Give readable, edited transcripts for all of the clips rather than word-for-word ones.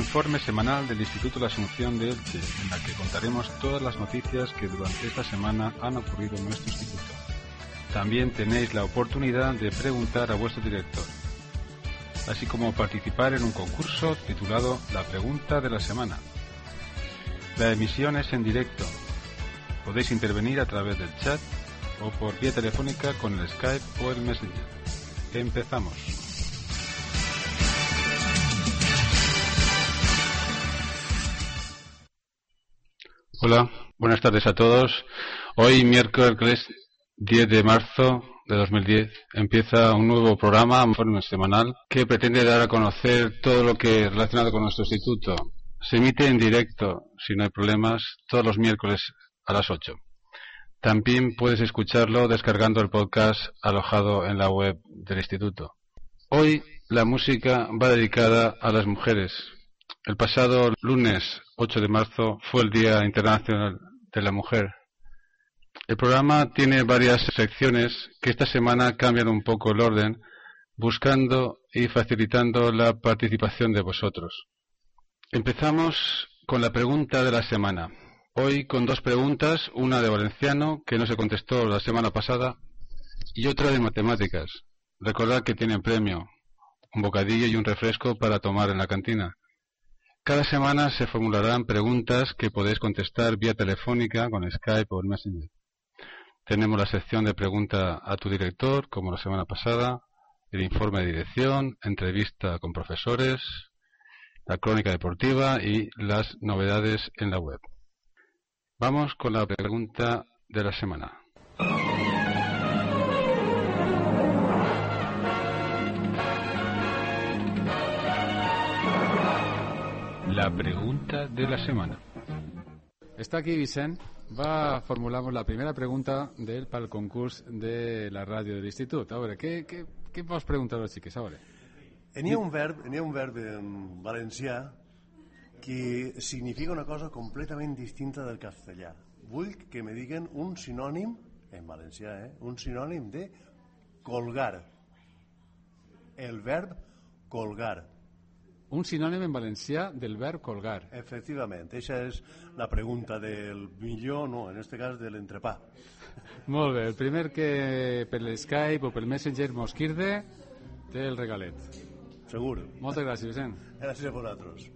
informe semanal del Instituto de la Asunción de Elche, en la que contaremos todas las noticias que durante esta semana han ocurrido en nuestro instituto. También tenéis la oportunidad de preguntar a vuestro director, así como participar en un concurso titulado La Pregunta de la Semana. La emisión es en directo. Podéis intervenir a través del chat o por vía telefónica con el Skype o el Messenger. Empezamos. Hola, buenas tardes a todos. Hoy, miércoles 10 de marzo de 2010, empieza un nuevo programa, un informe semanal, que pretende dar a conocer todo lo que es relacionado con nuestro instituto. Se emite en directo, si no hay problemas, todos los miércoles a las 8. También puedes escucharlo descargando el podcast alojado en la web del instituto. Hoy la música va dedicada a las mujeres. El pasado lunes 8 de marzo fue el Día Internacional de la Mujer. El programa tiene varias secciones que esta semana cambian un poco el orden, buscando y facilitando la participación de vosotros. Empezamos con la pregunta de la semana. Hoy con dos preguntas, una de valenciano, que no se contestó la semana pasada, y otra de matemáticas. Recordad que tienen premio, un bocadillo y un refresco para tomar en la cantina. Cada semana se formularán preguntas que podéis contestar vía telefónica con Skype o el Messenger. Tenemos la sección de pregunta a tu director, como la semana pasada, el informe de dirección, entrevista con profesores, la crónica deportiva y las novedades en la web. Vamos con la pregunta de la semana. La pregunta de la semana. Està aquí Vicent. Formulamos la primera pregunta del pel concurs de la ràdio de l'institut. A veure, què vols preguntar als xiques? A veure. N'hi ha un verb en valencià que significa una cosa completament distinta del castellà. Vull que me diguen un sinònim, en valencià, un sinònim de colgar. El verb colgar. Un sinònim en valencià del verb colgar. Efectivament, aquesta és la pregunta del millor, no, en este cas de l'entrepà. Molt bé, el primer que per l'Skype o pel Messenger mos quirde té el regalet. Segur. Moltes gràcies, Vicent. Gràcies a vosaltres.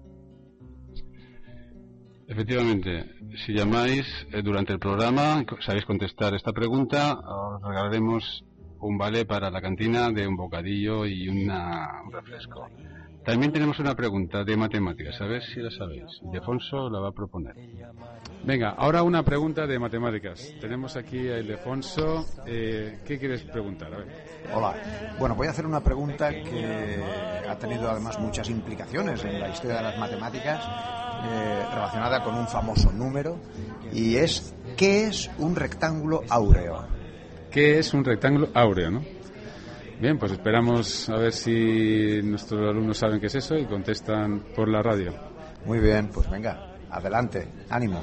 Efectivamente, si llamáis durante el programa, sabéis contestar esta pregunta, os regalaremos un vale para la cantina de un bocadillo y un refresco. También tenemos una pregunta de matemáticas, a ver si la sabéis. Ildefonso la va a proponer. Venga, ahora una pregunta de matemáticas. Tenemos aquí a Ildefonso. ¿Qué quieres preguntar? A ver. Hola. Bueno, voy a hacer una pregunta que ha tenido además muchas implicaciones en la historia de las matemáticas, relacionada con un famoso número, y es ¿qué es un rectángulo áureo? ¿Qué es un rectángulo áureo, no? Bien, pues esperamos a ver si nuestros alumnos saben qué es eso y contestan por la radio. Muy bien, pues venga, adelante, ánimo.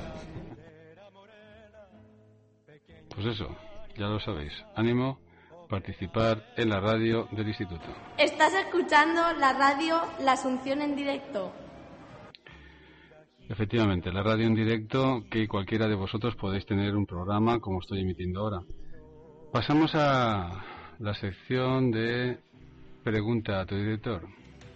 Pues eso, ya lo sabéis, ánimo, participar en la radio del instituto. Estás escuchando la radio La Asunción en directo. Efectivamente, la radio en directo, que cualquiera de vosotros podéis tener un programa como estoy emitiendo ahora. Pasamos a la sección de pregunta a tu director.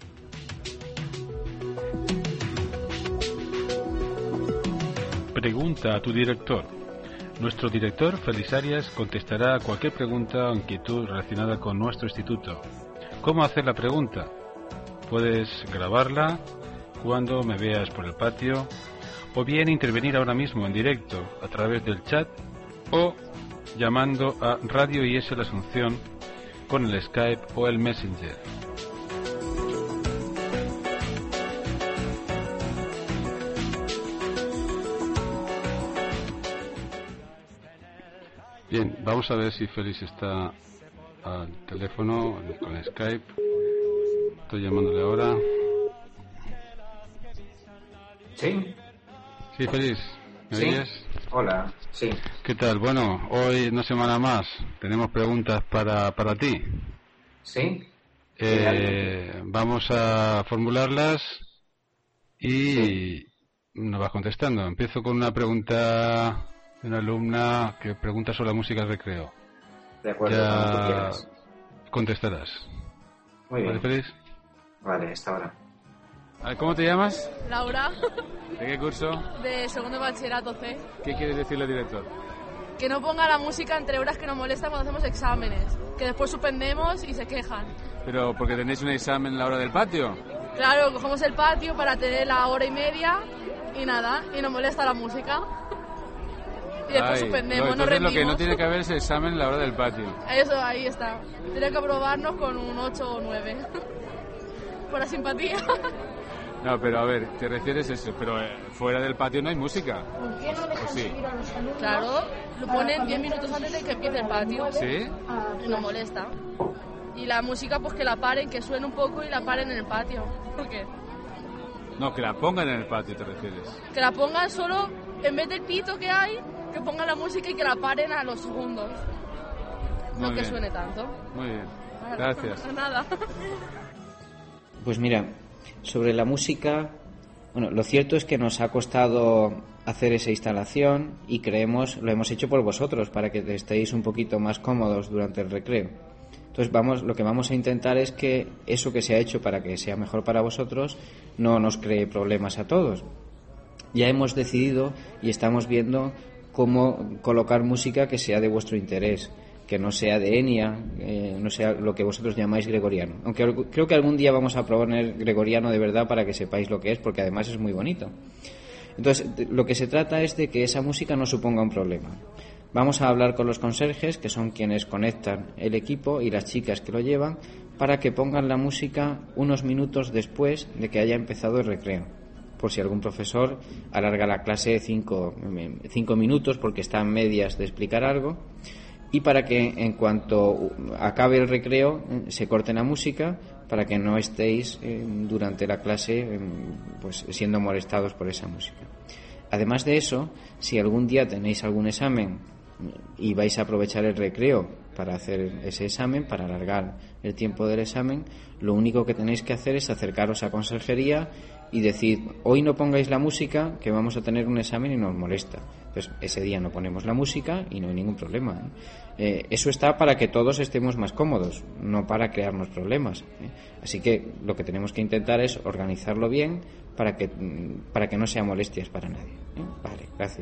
Pregunta a tu director. Nuestro director, Félix Arias, contestará a cualquier pregunta o inquietud relacionada con nuestro instituto. ¿Cómo hacer la pregunta? Puedes grabarla cuando me veas por el patio, o bien intervenir ahora mismo en directo a través del chat o llamando a Radio IS La Asunción con el Skype o el Messenger. Bien, vamos a ver si Félix está al teléfono con Skype. Estoy llamándole ahora. ¿Sí? Sí, Félix, ¿me oyes? Hola, sí. ¿Qué tal? Bueno, hoy una semana más tenemos preguntas para ti. ¿Sí? Vamos a formularlas y nos vas contestando. Empiezo con una pregunta de una alumna que pregunta sobre la música del recreo. De acuerdo, Ya cuando tú quieras. contestarás. Muy bien. ¿Vale, Félix? Vale, hasta ahora. A ver, ¿cómo te llamas? Laura, ¿De qué curso? de segundo de bachillerato C, ¿Qué quieres decirle al director? que no ponga la música entre horas que nos molestan cuando hacemos exámenes, que después suspendemos y se quejan. Pero porque tenéis un examen en la hora del patio. Claro, cogemos el patio para tener la hora y media y nada, y nos molesta la música. Y después Ay, suspendemos, nos entonces lo que rendimos. no tiene que haber es examen en la hora del patio. Eso, ahí está. Tiene que aprobarnos con un 8 o 9. Por la simpatía. No, pero a ver, te refieres a eso, pero fuera del patio no hay música. ¿O sí? Claro, lo ponen 10 minutos antes de que empiece el patio. ¿Sí? Y nos molesta. Y la música, pues que la paren, que suene un poco y la paren en el patio. ¿Por qué? No, que la pongan en el patio, te refieres. Que la pongan solo, en vez del pito que hay, que pongan la música y que la paren a los segundos. No Muy que bien. suene tanto. Muy bien, gracias. Nada. Pues mira, sobre la música, bueno, lo cierto es que nos ha costado hacer esa instalación y creemos, lo hemos hecho por vosotros, para que estéis un poquito más cómodos durante el recreo. Entonces lo que vamos a intentar es que eso que se ha hecho para que sea mejor para vosotros no nos cree problemas a todos. Ya hemos decidido y estamos viendo cómo colocar música que sea de vuestro interés, que no sea de Enya, no sea lo que vosotros llamáis gregoriano. Aunque creo que algún día vamos a proponer gregoriano de verdad para que sepáis lo que es, porque además es muy bonito. Entonces, lo que se trata es de que esa música no suponga un problema. Vamos a hablar con los conserjes, que son quienes conectan el equipo, y las chicas que lo llevan, para que pongan la música unos minutos después de que haya empezado el recreo. Por si algún profesor alarga la clase 5 minutos porque está en medias de explicar algo, y para que en cuanto acabe el recreo se corte la música para que no estéis durante la clase pues siendo molestados por esa música. Además de eso, si algún día tenéis algún examen y vais a aprovechar el recreo para hacer ese examen, para alargar el tiempo del examen, lo único que tenéis que hacer es acercaros a conserjería y decir: hoy no pongáis la música, que vamos a tener un examen y nos molesta. Entonces, ese día no ponemos la música y no hay ningún problema, ¿eh? Eso está para que todos estemos más cómodos, no para crearnos problemas, ¿eh? Así que lo que tenemos que intentar es organizarlo bien para que no sea molestias para nadie, ¿eh? Vale, gracias.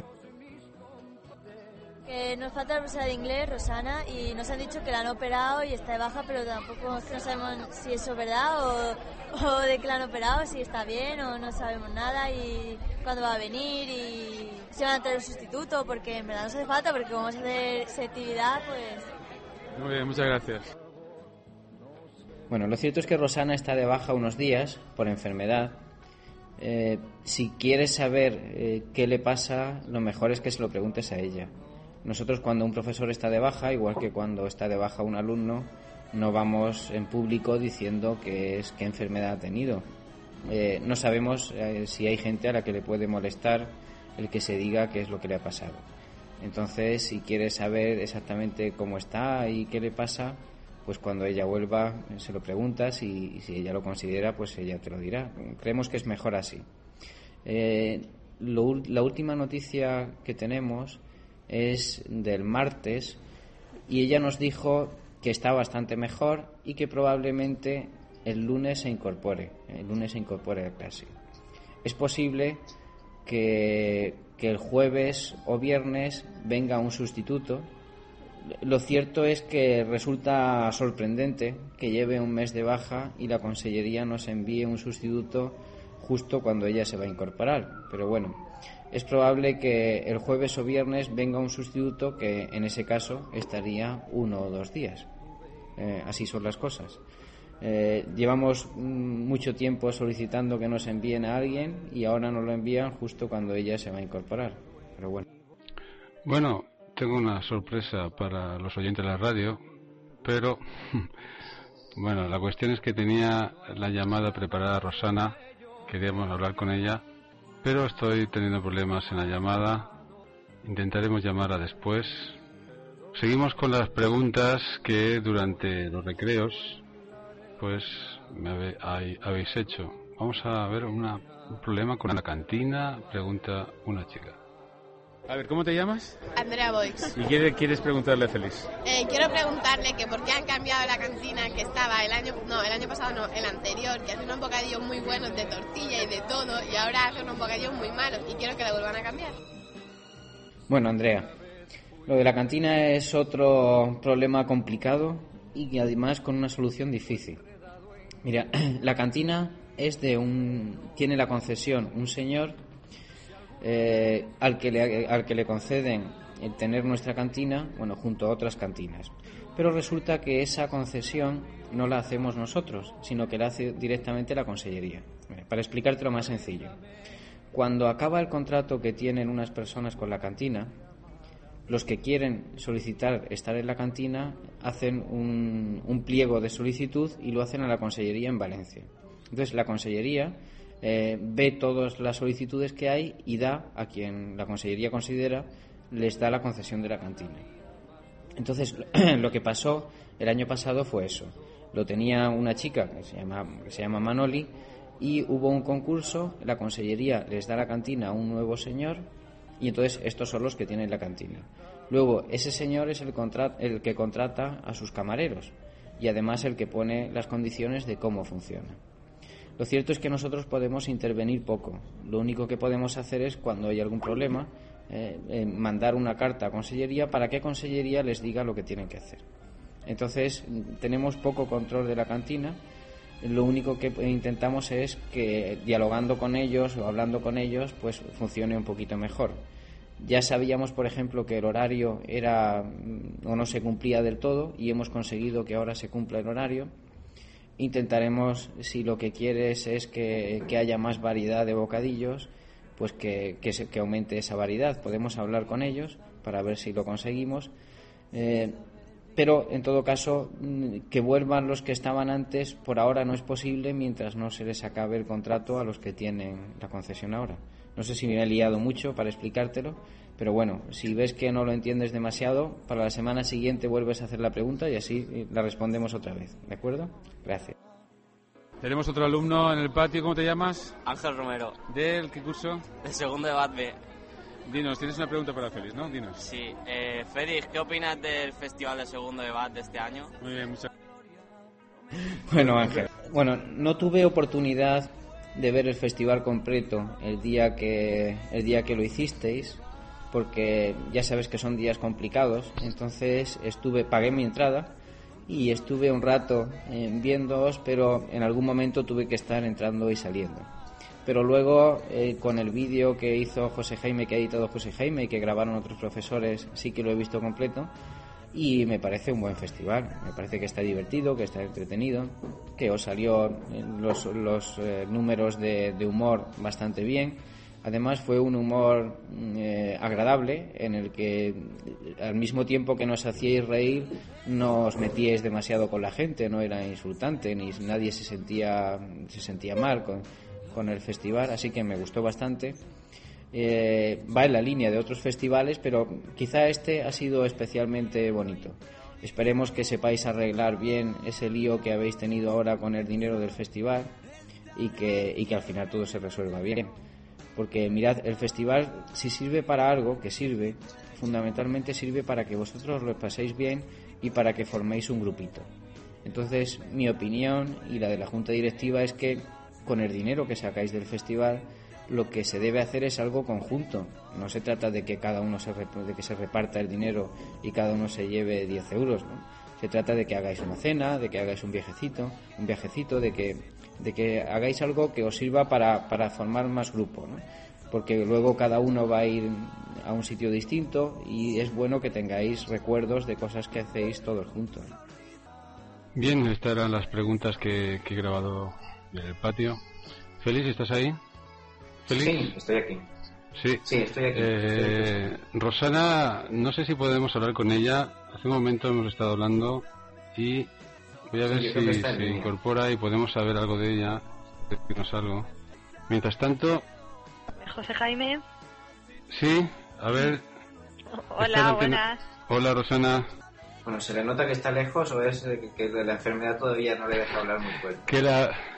Nos falta la profesora de inglés, Rosana, y nos han dicho que la han operado y está de baja, pero tampoco es que no sabemos si eso es verdad o de que la han operado, si está bien o no sabemos nada y cuándo va a venir y si van a tener un sustituto, porque en verdad nos hace falta, porque como vamos a hacer selectividad, pues... Muy bien, muchas gracias. Bueno, lo cierto es que Rosana está de baja unos días por enfermedad. Si quieres saber qué le pasa, lo mejor es que se lo preguntes a ella. Nosotros, cuando un profesor está de baja, igual que cuando está de baja un alumno, no vamos en público diciendo qué enfermedad ha tenido. No sabemos si hay gente a la que le puede molestar el que se diga qué es lo que le ha pasado. Entonces, si quieres saber exactamente cómo está y qué le pasa, pues cuando ella vuelva se lo preguntas y si ella lo considera, pues ella te lo dirá. Creemos que es mejor así. La última noticia que tenemos es del martes y ella nos dijo que está bastante mejor y que probablemente el lunes se incorpore a clase. Es posible que el jueves o viernes venga un sustituto. Lo cierto es que resulta sorprendente que lleve un mes de baja y la consellería nos envíe un sustituto justo cuando ella se va a incorporar, pero bueno, es probable que el jueves o viernes venga un sustituto que en ese caso estaría 1 o 2 días. Así son las cosas. Llevamos mucho tiempo solicitando que nos envíen a alguien y ahora nos lo envían justo cuando ella se va a incorporar, pero bueno. Bueno, tengo una sorpresa para los oyentes de la radio, pero bueno, la cuestión es que tenía la llamada preparada Rosana, queríamos hablar con ella, pero estoy teniendo problemas en la llamada. Intentaremos llamarla después. Seguimos con las preguntas que durante los recreos pues me habéis hecho. Vamos a ver una un problema con la cantina, pregunta una chica. A ver, ¿cómo te llamas? Andrea Boix. ¿Y qué quieres preguntarle a Félix? Quiero preguntarle que por qué han cambiado la cantina que estaba el año pasado no, el anterior, que hacen unos bocadillos muy buenos de tortilla y de todo, y ahora hacen unos bocadillos muy malos, y quiero que la vuelvan a cambiar. Bueno, Andrea, lo de la cantina es otro problema complicado y además con una solución difícil. Mira, la cantina tiene la concesión un señor al que le conceden el tener nuestra cantina, bueno, junto a otras cantinas. Pero resulta que esa concesión no la hacemos nosotros, sino que la hace directamente la Consellería. Para explicártelo más sencillo, cuando acaba el contrato que tienen unas personas con la cantina, los que quieren solicitar estar en la cantina hacen un pliego de solicitud y lo hacen a la Consellería en Valencia. Entonces la Consellería ve todas las solicitudes que hay y da a quien la Consellería considera, les da la concesión de la cantina. Entonces lo que pasó el año pasado fue eso. Lo tenía una chica que se llama Manoli, y hubo un concurso, la Consellería les da la cantina a un nuevo señor, y entonces estos son los que tienen la cantina. Luego ese señor es el que contrata a sus camareros y además el que pone las condiciones de cómo funciona. Lo cierto es que nosotros podemos intervenir poco. Lo único que podemos hacer es, cuando hay algún problema, mandar una carta a Consellería para que Consellería les diga lo que tienen que hacer. Entonces tenemos poco control de la cantina. Lo único que intentamos es que, dialogando con ellos o hablando con ellos, pues funcione un poquito mejor. Ya sabíamos, por ejemplo, que el horario no se cumplía del todo, y hemos conseguido que ahora se cumpla el horario. Intentaremos, si lo que quieres es que haya más variedad de bocadillos, pues que aumente esa variedad. Podemos hablar con ellos para ver si lo conseguimos. Pero en todo caso, que vuelvan los que estaban antes, por ahora no es posible mientras no se les acabe el contrato a los que tienen la concesión ahora. No sé si me he liado mucho para explicártelo, pero bueno, si ves que no lo entiendes demasiado, para la semana siguiente vuelves a hacer la pregunta y así la respondemos otra vez. ¿De acuerdo? Gracias. Tenemos otro alumno en el patio. ¿Cómo te llamas? Ángel Romero. ¿Del qué curso? Del segundo de BAT-B. Dinos, tienes una pregunta para Félix, ¿no? Dinos. Sí. Félix, ¿qué opinas del Festival del Segundo de BAT de este año? Muy bien, muchas Bueno, Ángel. Bueno, no tuve oportunidad de ver el festival completo el día que lo hicisteis, porque ya sabes que son días complicados. Entonces pagué mi entrada y estuve un rato viéndoos, pero en algún momento tuve que estar entrando y saliendo. Pero luego, con el vídeo que hizo José Jaime, que ha editado José Jaime y que grabaron otros profesores, sí que lo he visto completo y me parece un buen festival. Me parece que está divertido, que está entretenido, que os salió los números de humor bastante bien. Además fue un humor agradable, en el que al mismo tiempo que nos hacíais reír, no os metíais demasiado con la gente, no era insultante, ni nadie se sentía mal con el festival, así que me gustó bastante. Va en la línea de otros festivales, pero quizá este ha sido especialmente bonito. Esperemos que sepáis arreglar bien ese lío que habéis tenido ahora con el dinero del festival y que al final todo se resuelva bien. Porque mirad, el festival, si sirve para algo, que sirve, fundamentalmente sirve para que vosotros lo paséis bien y para que forméis un grupito. Entonces, mi opinión y la de la Junta Directiva es que con el dinero que sacáis del festival, lo que se debe hacer es algo conjunto. No se trata de que cada uno de que se reparta el dinero y cada uno se lleve 10 euros, ¿no? Se trata de que hagáis una cena, de que hagáis un viajecito, de que hagáis algo que os sirva para formar más grupo, ¿no? Porque luego cada uno va a ir a un sitio distinto y es bueno que tengáis recuerdos de cosas que hacéis todos juntos. Bien, estas eran las preguntas que he grabado en el patio. Félix, ¿estás ahí? ¿Félix? Sí, estoy aquí. Sí, estoy aquí. Rosana, no sé si podemos hablar con ella. Hace un momento hemos estado hablando y voy a ver si se incorpora y podemos saber algo de ella, decirnos algo. Mientras tanto... José Jaime. Sí, a ver... Hola, buenas. Hola, Rosana. Bueno, ¿se le nota que está lejos o es que la enfermedad todavía no le deja hablar muy fuerte?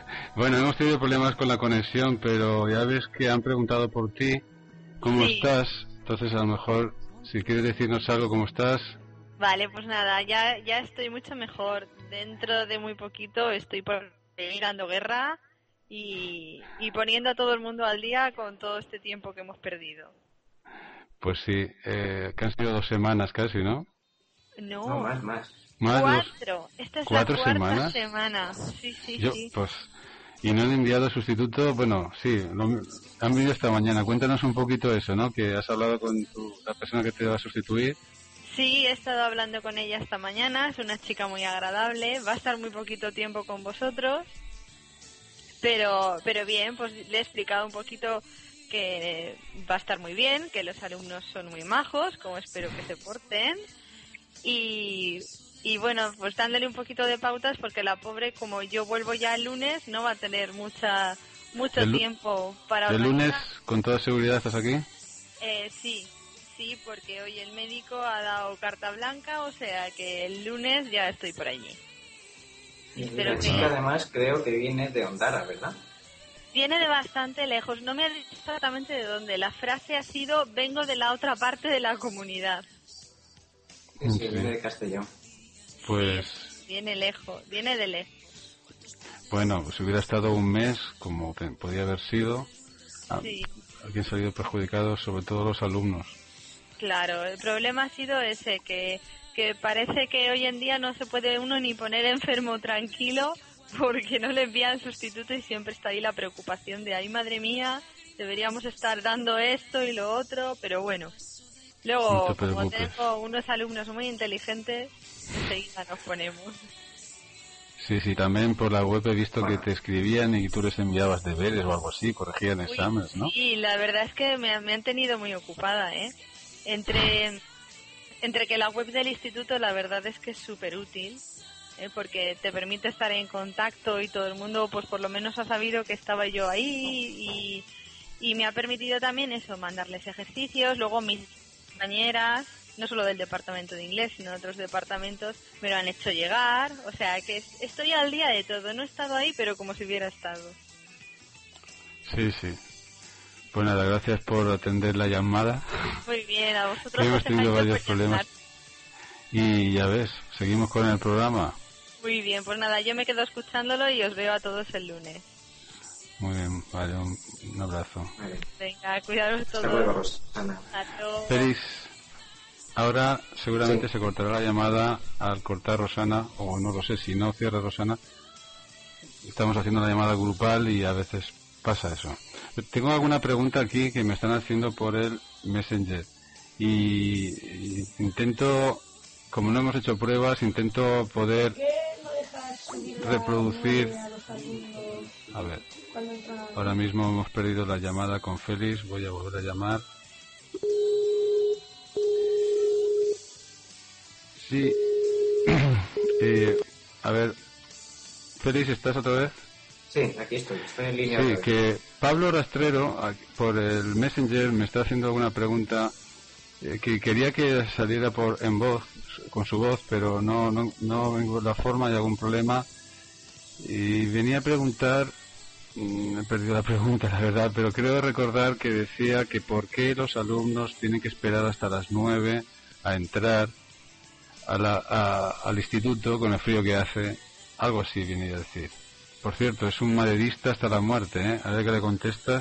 Bueno, hemos tenido problemas con la conexión, pero ya ves que han preguntado por ti, ¿cómo estás? Entonces, a lo mejor, si quieres decirnos algo, ¿cómo estás? Vale, pues nada, ya estoy mucho mejor. Dentro de muy poquito estoy por ir dando guerra y poniendo a todo el mundo al día con todo este tiempo que hemos perdido. Pues sí, que han sido 2 semanas casi, ¿no? No, más. 4. Esta es 4 la 4ª semanas. semana. Sí, sí. Pues, y no han enviado sustituto. Bueno, sí, han venido esta mañana. Cuéntanos un poquito eso, ¿no? Que has hablado con la persona que te va a sustituir. Sí, he estado hablando con ella esta mañana. Es una chica muy agradable. Va a estar muy poquito tiempo con vosotros. Pero bien, pues le he explicado un poquito que va a estar muy bien, que los alumnos son muy majos, como espero que se porten. Y bueno, pues dándole un poquito de pautas porque la pobre, como yo vuelvo ya el lunes, no va a tener mucho tiempo para ¿El organizar. lunes, con toda seguridad, estás aquí? Sí, porque hoy el médico ha dado carta blanca, o sea que el lunes ya estoy por allí. La chica además creo que viene de Ondara, ¿verdad? Viene de bastante lejos, no me ha dicho exactamente de dónde. La frase ha sido, vengo de la otra parte de la comunidad. Sí, viene de Castellón. Pues... Viene de lejos. Bueno, pues hubiera estado un mes, como podía haber sido. Sí. Alguien ha salido perjudicado, sobre todo los alumnos. Claro, el problema ha sido ese, que parece que hoy en día no se puede uno ni poner enfermo tranquilo porque no le envían sustituto y siempre está ahí la preocupación de, ay madre mía, deberíamos estar dando esto y lo otro, pero bueno. Luego, como tengo unos alumnos muy inteligentes, enseguida nos ponemos. Sí, también por la web he visto que te escribían y tú les enviabas deberes o algo así, corregían exámenes, ¿no? Sí, la verdad es que me han tenido muy ocupada, ¿eh? Entre que la web del instituto la verdad es que es súper útil, porque te permite estar en contacto y todo el mundo pues por lo menos ha sabido que estaba yo ahí y me ha permitido también eso, mandarles ejercicios. Luego mis compañeras, no solo del departamento de inglés sino de otros departamentos, me lo han hecho llegar, o sea que estoy al día de todo, no he estado ahí pero como si hubiera estado. Sí. Pues nada, gracias por atender la llamada. Muy bien, a vosotros. Hemos tenido varios problemas. Y ya ves, seguimos con el programa. Muy bien, pues nada, yo me quedo escuchándolo y os veo a todos el lunes. Muy bien, vale, un abrazo. Vale. Venga, cuidaros todos. Hasta luego, Rosana. Félix, ahora seguramente se cortará la llamada al cortar Rosana, o no lo sé, si no cierra Rosana. Estamos haciendo la llamada grupal y a veces pasa eso. Tengo alguna pregunta aquí que me están haciendo por el Messenger y intento, como no hemos hecho pruebas, intento poder reproducir. A ver, ahora mismo hemos perdido la llamada con Félix, voy a volver a llamar. Sí, a ver, Félix, ¿estás otra vez? Sí, aquí estoy en línea. Sí, que Pablo Rastrero, por el Messenger, me está haciendo alguna pregunta que quería que saliera en voz, con su voz, pero no vengo la forma, hay algún problema. Y venía a preguntar, he perdido la pregunta, la verdad, pero creo recordar que decía que por qué los alumnos tienen que esperar hasta las 9 a entrar al instituto con el frío que hace, algo así venía a decir. Por cierto, es un madridista hasta la muerte, ¿eh? A ver qué le contestas.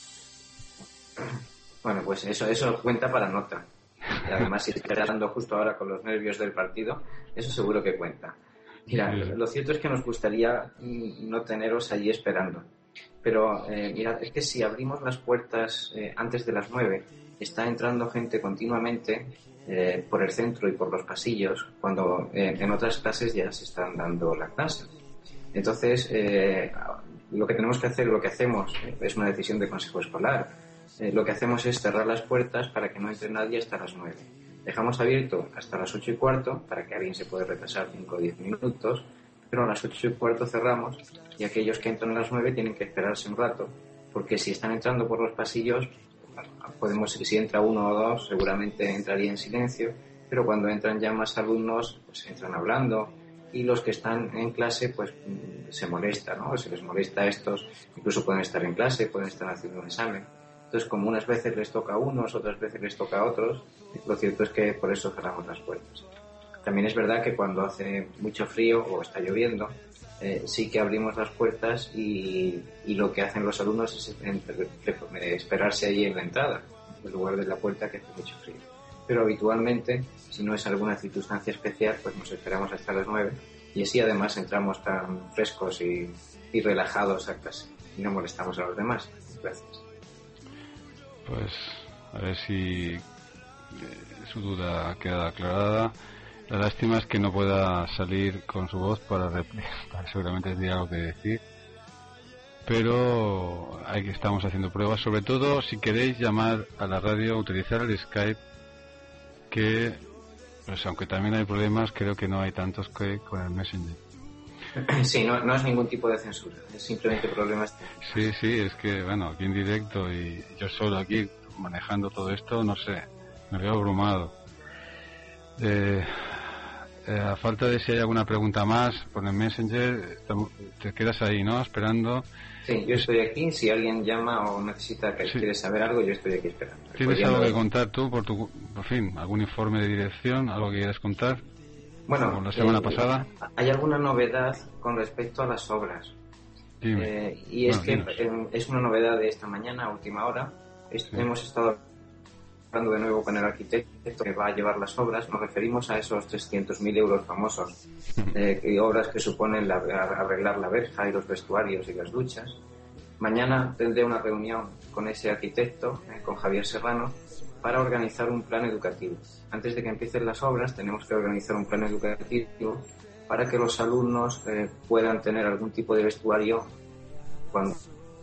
Bueno, pues eso cuenta para nota. Y además, si está hablando justo ahora con los nervios del partido, eso seguro que cuenta. Mira, lo cierto es que nos gustaría no teneros allí esperando. Pero, mirad, es que si abrimos las puertas antes de las 9, está entrando gente continuamente por el centro y por los pasillos, cuando en otras clases ya se están dando la clase. Entonces, lo que tenemos que hacer, lo que hacemos, es una decisión de consejo escolar. Lo que hacemos es cerrar las puertas para que no entre nadie hasta las 9. Dejamos abierto hasta las 8:15 para que alguien se pueda retrasar 5 o 10 minutos, pero a las 8:15 cerramos y aquellos que entran a las 9 tienen que esperarse un rato, porque si están entrando por los pasillos, si entra uno o dos, seguramente entraría en silencio, pero cuando entran ya más alumnos, pues entran hablando y los que están en clase pues se molestan, ¿no? Se les molesta a estos, incluso pueden estar en clase, pueden estar haciendo un examen. Entonces, como unas veces les toca a unos, otras veces les toca a otros, lo cierto es que por eso cerramos las puertas. También es verdad que cuando hace mucho frío o está lloviendo, sí que abrimos las puertas y lo que hacen los alumnos es esperarse ahí en la entrada, en lugar de la puerta que hace mucho frío. Pero habitualmente, si no es alguna circunstancia especial, pues nos esperamos hasta las 9 y así además entramos tan frescos y relajados a clase y no molestamos a los demás. Gracias. Pues a ver si su duda queda aclarada. La lástima es que no pueda salir con su voz para seguramente tendría algo que decir. Pero estamos haciendo pruebas. Sobre todo si queréis llamar a la radio, utilizar el Skype, que pues aunque también hay problemas, creo que no hay tantos que con el Messenger. Sí, no es ningún tipo de censura, es simplemente problemas. Sí, es que, bueno, aquí en directo y yo solo aquí manejando todo esto, no sé, me veo abrumado. A falta de si hay alguna pregunta más por el Messenger, te quedas ahí, ¿no? Esperando. Sí, yo estoy aquí, si alguien llama o necesita que quiere saber algo, yo estoy aquí esperando. ¿Tienes algo que contar tú, por fin, algún informe de dirección, algo que quieras contar? Bueno, como la semana pasada. Hay alguna novedad con respecto a las obras. Y es que es una novedad de esta mañana, a última hora. Hemos estado hablando de nuevo con el arquitecto que va a llevar las obras. Nos referimos a esos 300.000 euros famosos, y obras que suponen arreglar la verja y los vestuarios y las duchas. Mañana tendré una reunión con ese arquitecto, con Javier Serrano, para organizar un plan educativo. Antes de que empiecen las obras tenemos que organizar un plan educativo para que los alumnos puedan tener algún tipo de vestuario cuando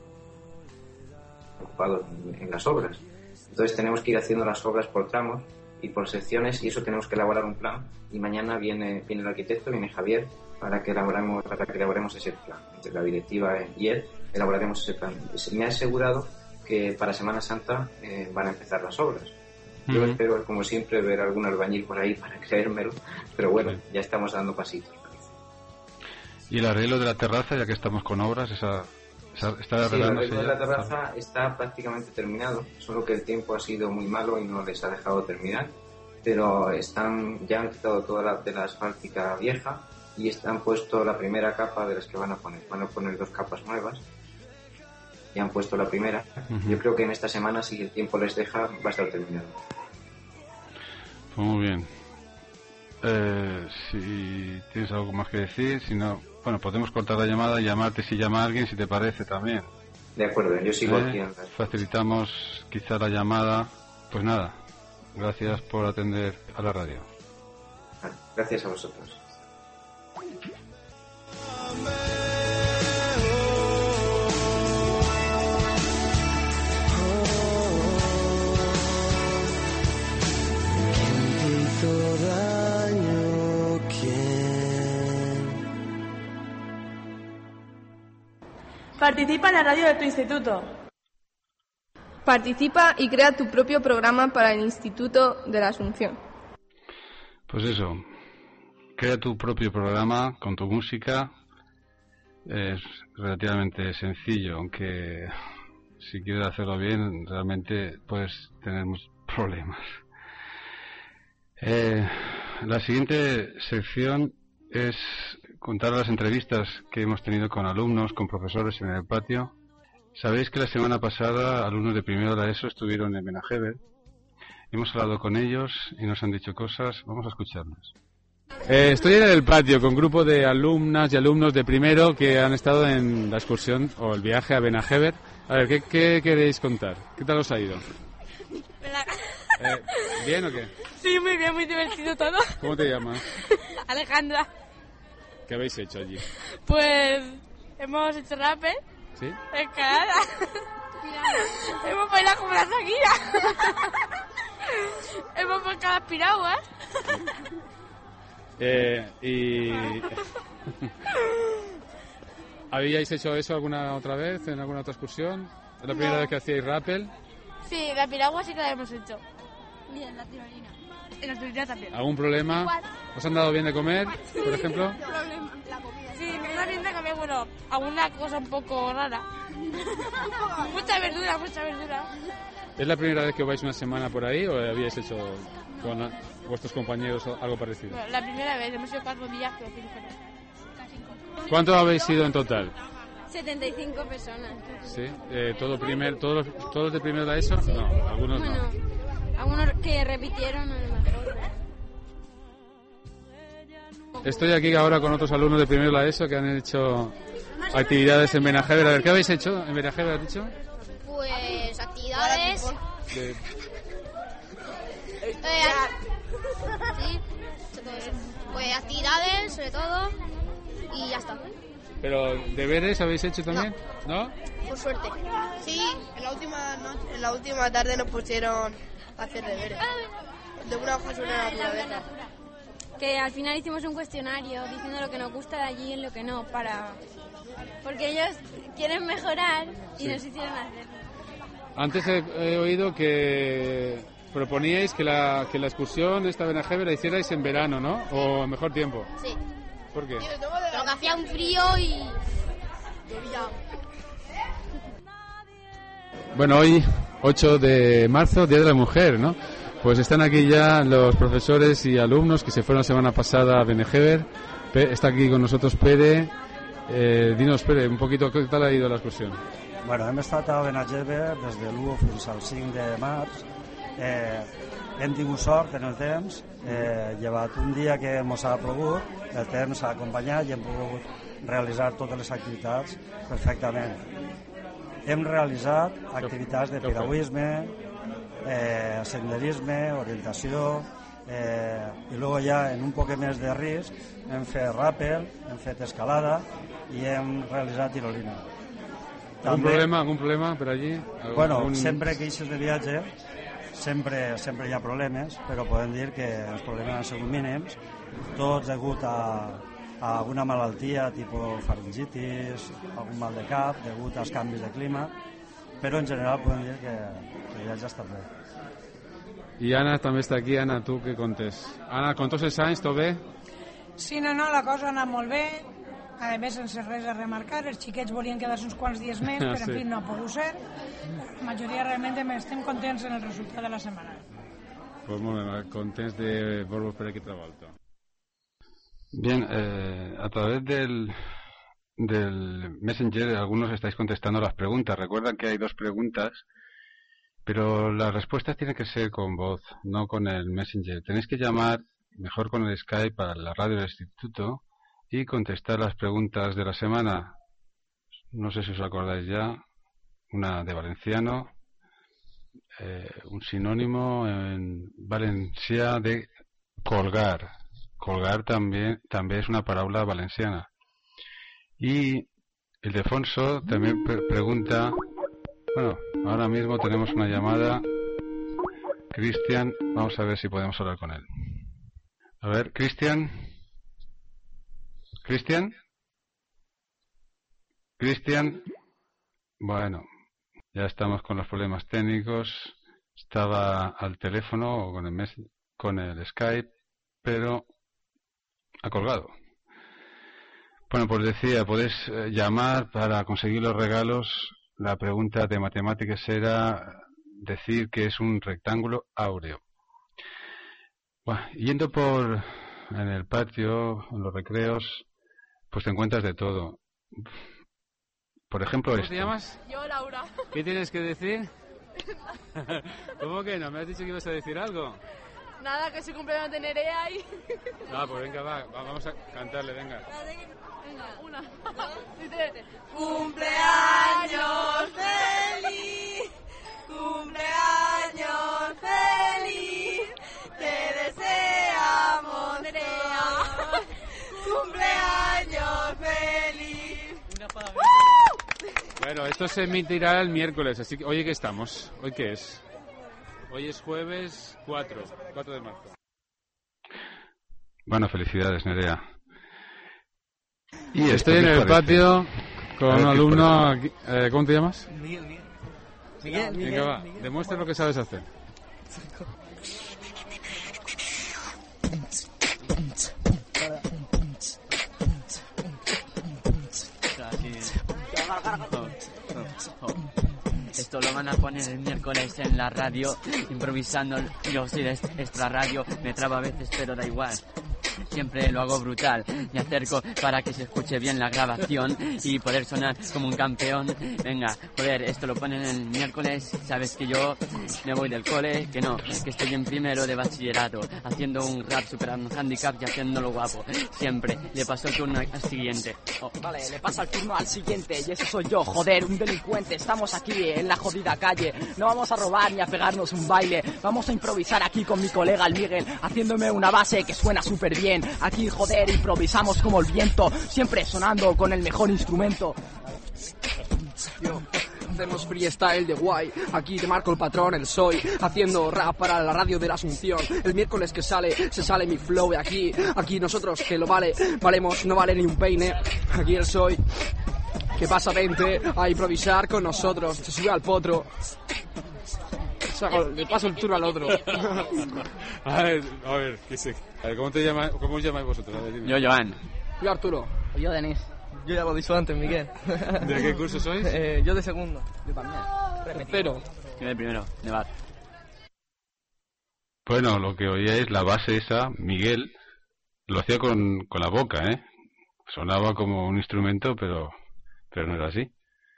ocupados en las obras. Entonces tenemos que ir haciendo las obras por tramos y por secciones, y eso tenemos que elaborar un plan, y mañana viene el arquitecto, viene Javier, para que elaboremos ese plan. Entre la directiva y él elaboraremos ese plan. Me ha asegurado que para Semana Santa van a empezar las obras. Yo espero, como siempre, ver algún albañil por ahí para creérmelo, pero bueno, ya estamos dando pasitos. ¿Y el arreglo de la terraza, ya que estamos con obras, está arreglándose? Sí, el arreglo de la terraza está prácticamente terminado, solo que el tiempo ha sido muy malo y no les ha dejado terminar, pero ya han quitado toda la tela asfáltica vieja y han puesto la primera capa de las que van a poner 2 capas nuevas. Y han puesto la primera. Yo creo que en esta semana, si el tiempo les deja, va a estar terminado. Muy bien. Si tienes algo más que decir, si no, bueno, podemos cortar la llamada y llamarte si llama a alguien, si te parece también. De acuerdo, yo sigo aquí. Facilitamos quizá la llamada. Pues nada, gracias por atender a la radio. Gracias a vosotros. Participa en la radio de tu instituto. Participa y crea tu propio programa para el Instituto de la Asunción. Pues eso, crea tu propio programa con tu música. Es relativamente sencillo, aunque si quieres hacerlo bien, realmente puedes tener muchos problemas. La siguiente sección es contar las entrevistas que hemos tenido con alumnos, con profesores en el patio. Sabéis que la semana pasada alumnos de primero de la ESO estuvieron en Benajever. Hemos hablado con ellos y nos han dicho cosas. Vamos a escucharlas. Estoy en el patio con un grupo de alumnas y alumnos de primero que han estado en la excursión o el viaje a Benajever. A ver, ¿qué queréis contar? ¿Qué tal os ha ido? ¿Bien o qué? Sí, muy bien, muy divertido todo. ¿Cómo te llamas? Alejandra. ¿Qué habéis hecho allí? Pues hemos hecho rappel. ¿Sí? Escalada. Hemos bailado como la Shakira. Hemos buscado las piraguas. ¿Habíais hecho eso alguna otra vez, en alguna otra excursión? ¿Es la primera vez que hacíais rappel? Sí, la piragua sí que la hemos hecho. Bien, la tirolina. En la tirolina también. ¿Algún problema? ¿Os han dado bien de comer, por ejemplo? Problema. La comida. Sí, me da bien de comer, bueno, alguna cosa un poco rara. Mucha verdura, mucha verdura. ¿Es la primera vez que vais una semana por ahí o habíais hecho con vuestros compañeros algo parecido? Bueno, la primera vez, hemos ido 4 días, pero sí diferente. ¿Cuántos habéis sido en total? 75 personas. Sí, todos los de primero de la ESO, no, algunos bueno, no. Algunos que repitieron a lo mejor. Estoy aquí ahora con otros alumnos de primero de la ESO que han hecho actividades en Benajever. A ver, ¿qué habéis hecho en Benajever, has dicho? Pues actividades. Sí, pues actividades, sobre todo, y ya está. ¿Pero deberes habéis hecho también? ¿No? Por suerte. Sí, en la última tarde nos pusieron a hacer deberes. De una hoja sobre la naturaleza. Que al final hicimos un cuestionario diciendo lo que nos gusta de allí y lo que no, porque ellos quieren mejorar y nos hicieron hacer. Antes he oído que proponíais que la excursión esta Benajever la hicierais en verano, ¿no? O en mejor tiempo. Sí. ¿Por qué? Porque hacía un frío y llovía. Bueno, hoy 8 de marzo, Día de la Mujer, ¿no? Pues están aquí ya los profesores y alumnos que se fueron la semana pasada a Benajever. Está aquí con nosotros Pere. Dinos, Pere, un poquito, ¿qué tal ha ido la excursión? Bueno, hem estat a Benajever des de l'1 fins al 5 de març. Hem tingut sort en el temps, llevat un dia que ens ha plogut, el temps ha acompanyat i hem pogut realitzar totes les activitats perfectament. Hem realitzat activitats de piragüisme, senderisme, orientació, i luego ja en un poc més de risc hem fet ràpel, hem fet escalada i hem realitzat tirolina. ¿Algún problema per allí? Bueno, sempre que eixes de viatge sempre hi ha problemes, però podem dir que els problemes han sigut mínims, tots degut a alguna malaltia tipus faringitis, algun mal de cap, degut als canvis de clima, però en general podem dir que el viatge ha estat bé. I Anna també està aquí. Anna, tu què contes? Anna, con tots els anys, tot bé? Sí, no, la cosa ha anat molt bé. A més, sense res a remarcar, els xiquets volien quedar-se uns quants dies més, però en fi, no ha pogut ser. La majoria realment estem contents en el resultat de la setmana. Pues molt bé, contents de veure-vos per aquí altra volta. Bien, a través del Messenger algunos estáis contestando las preguntas. Recuerda que hay 2 preguntas, pero las respuestas tienen que ser con voz, no con el Messenger. Tenéis que llamar mejor con el Skype a la radio del instituto y contestar las preguntas de la semana. No sé si os acordáis ya. Una de valenciano, un sinónimo en valencià de colgar. Colgar también es una palabra valenciana. Y Ildefonso también pregunta. Bueno, ahora mismo tenemos una llamada. Cristian, vamos a ver si podemos hablar con él. A ver, Cristian. Cristian. Bueno, ya estamos con los problemas técnicos. Estaba al teléfono o con el Skype, pero ha colgado. Bueno, pues decía, podéis llamar para conseguir los regalos. La pregunta de matemáticas era decir que es un rectángulo áureo. Bueno, yendo en el patio, en los recreos, pues te encuentras de todo. Por ejemplo, ¿Cómo te llamas? Yo, Laura. ¿Qué tienes que decir? ¿Cómo que no? ¿Me has dicho que ibas a decir algo? Nada, que se cumpleaños de Nerea y... No, pues venga, vamos a cantarle, venga. Venga, 1, 2, 3. ¡Cumpleaños feliz! ¡Cumpleaños feliz! ¡Te deseamos, Nerea! ¡Cumpleaños feliz! Bueno, esto se emitirá el miércoles, así que... ¿Hoy qué estamos? ¿Hoy qué es? Hoy es jueves 4 de marzo. Bueno, felicidades, Nerea. Y estoy en el patio con un alumno aquí. ¿Cómo te llamas? Miguel. Venga, va, demuestra lo que sabes hacer. Esto lo van a poner el miércoles en la radio, improvisando. Yo soy de Extra Radio, me trabo a veces, pero da igual. Siempre lo hago brutal, me acerco para que se escuche bien la grabación y poder sonar como un campeón. Venga, joder, esto lo ponen el miércoles, sabes que yo me voy del cole, que no, que estoy en primero de bachillerato, haciendo un rap superando un handicap y haciéndolo guapo. Siempre le paso el turno al siguiente. Vale, le pasa el turno al siguiente y ese soy yo, joder, un delincuente. Estamos aquí en la jodida calle, no vamos a robar ni a pegarnos un baile, vamos a improvisar aquí con mi colega el Miguel, haciéndome una base que suena súper bien. Aquí, joder, improvisamos como el viento, siempre sonando con el mejor instrumento. Yo, hacemos freestyle de guay, aquí te marco el patrón, el soy, haciendo rap para la radio de la Asunción. El miércoles que se sale mi flow de aquí nosotros que lo valemos, no vale ni un peine. Aquí el soy, que pasa 20 a improvisar con nosotros, se sube al potro. Le paso el turno al otro. A ver, ¿cómo os llamáis vosotros? A ver, dime. Yo, Joan. Yo, Arturo. Yo, Denis. Yo ya lo he dicho antes, Miguel. ¿De qué curso sois? Yo de segundo. Yo también. Tercero. Yo de primero, de bar. Bueno, lo que oíais, la base esa, Miguel, lo hacía con la boca, ¿eh? Sonaba como un instrumento, pero no era así.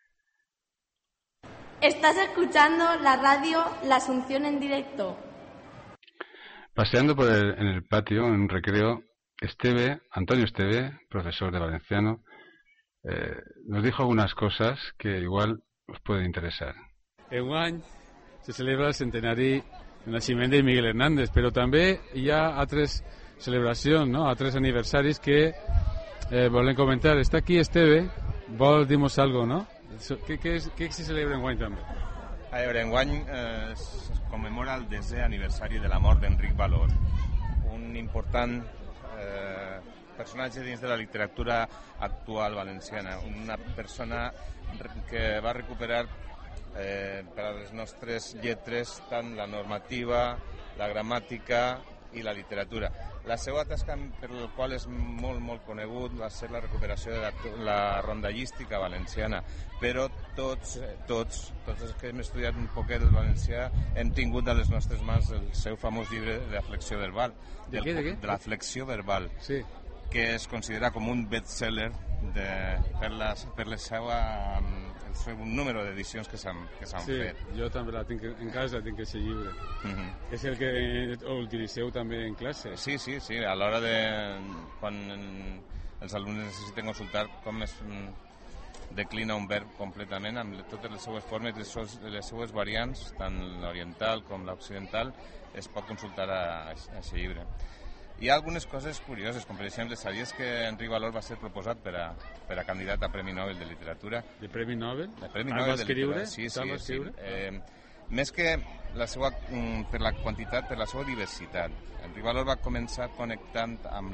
Estás escuchando la radio La Asunción en directo. Paseando en el patio, en un recreo, Antonio Esteve, profesor de valenciano, nos dijo algunas cosas que igual os pueden interesar. Enguany se celebra el centenari de naixement de Miguel Hernández, però també hi ha altres celebracions, no? Altres aniversaris que volem comentar. Està aquí Esteve, vol dir-nos algo, no? Què se celebra enguany també? A veure, enguany es commemora el 10è aniversari de la mort d'Enric Valor, un important personatge dins de la literatura actual valenciana, una persona que va recuperar per a les nostres lletres tant la normativa, la gramàtica i la literatura. La seva tasca, per la qual és molt conegut, va ser la recuperació de la rondallística valenciana, però tots els que hem estudiat un poquet el valencià hem tingut a les nostres mans el seu famós llibre de la flexió verbal. De què? De la flexió verbal, sí. Que es considera com un best-seller per un número d'edicions que s'han fet. Jo també la tinc en casa, tinc aquest llibre. És el que utilitzeu també en classe? Sí, a l'hora de... quan els alumnes necessiten consultar com es declina un verb completament amb totes les seues formes, les seues variants, tant l'oriental com l'occidental, es pot consultar a aquest llibre. Hi ha algunes coses curioses, com per exemple, sabies que Enric Valor va ser proposat per a candidat a Premi Nobel de Literatura? De Premi Nobel? De Premi Nobel de Literatura. Sí. Més que per la quantitat, per la seva diversitat. Enric Valor va començar connectant amb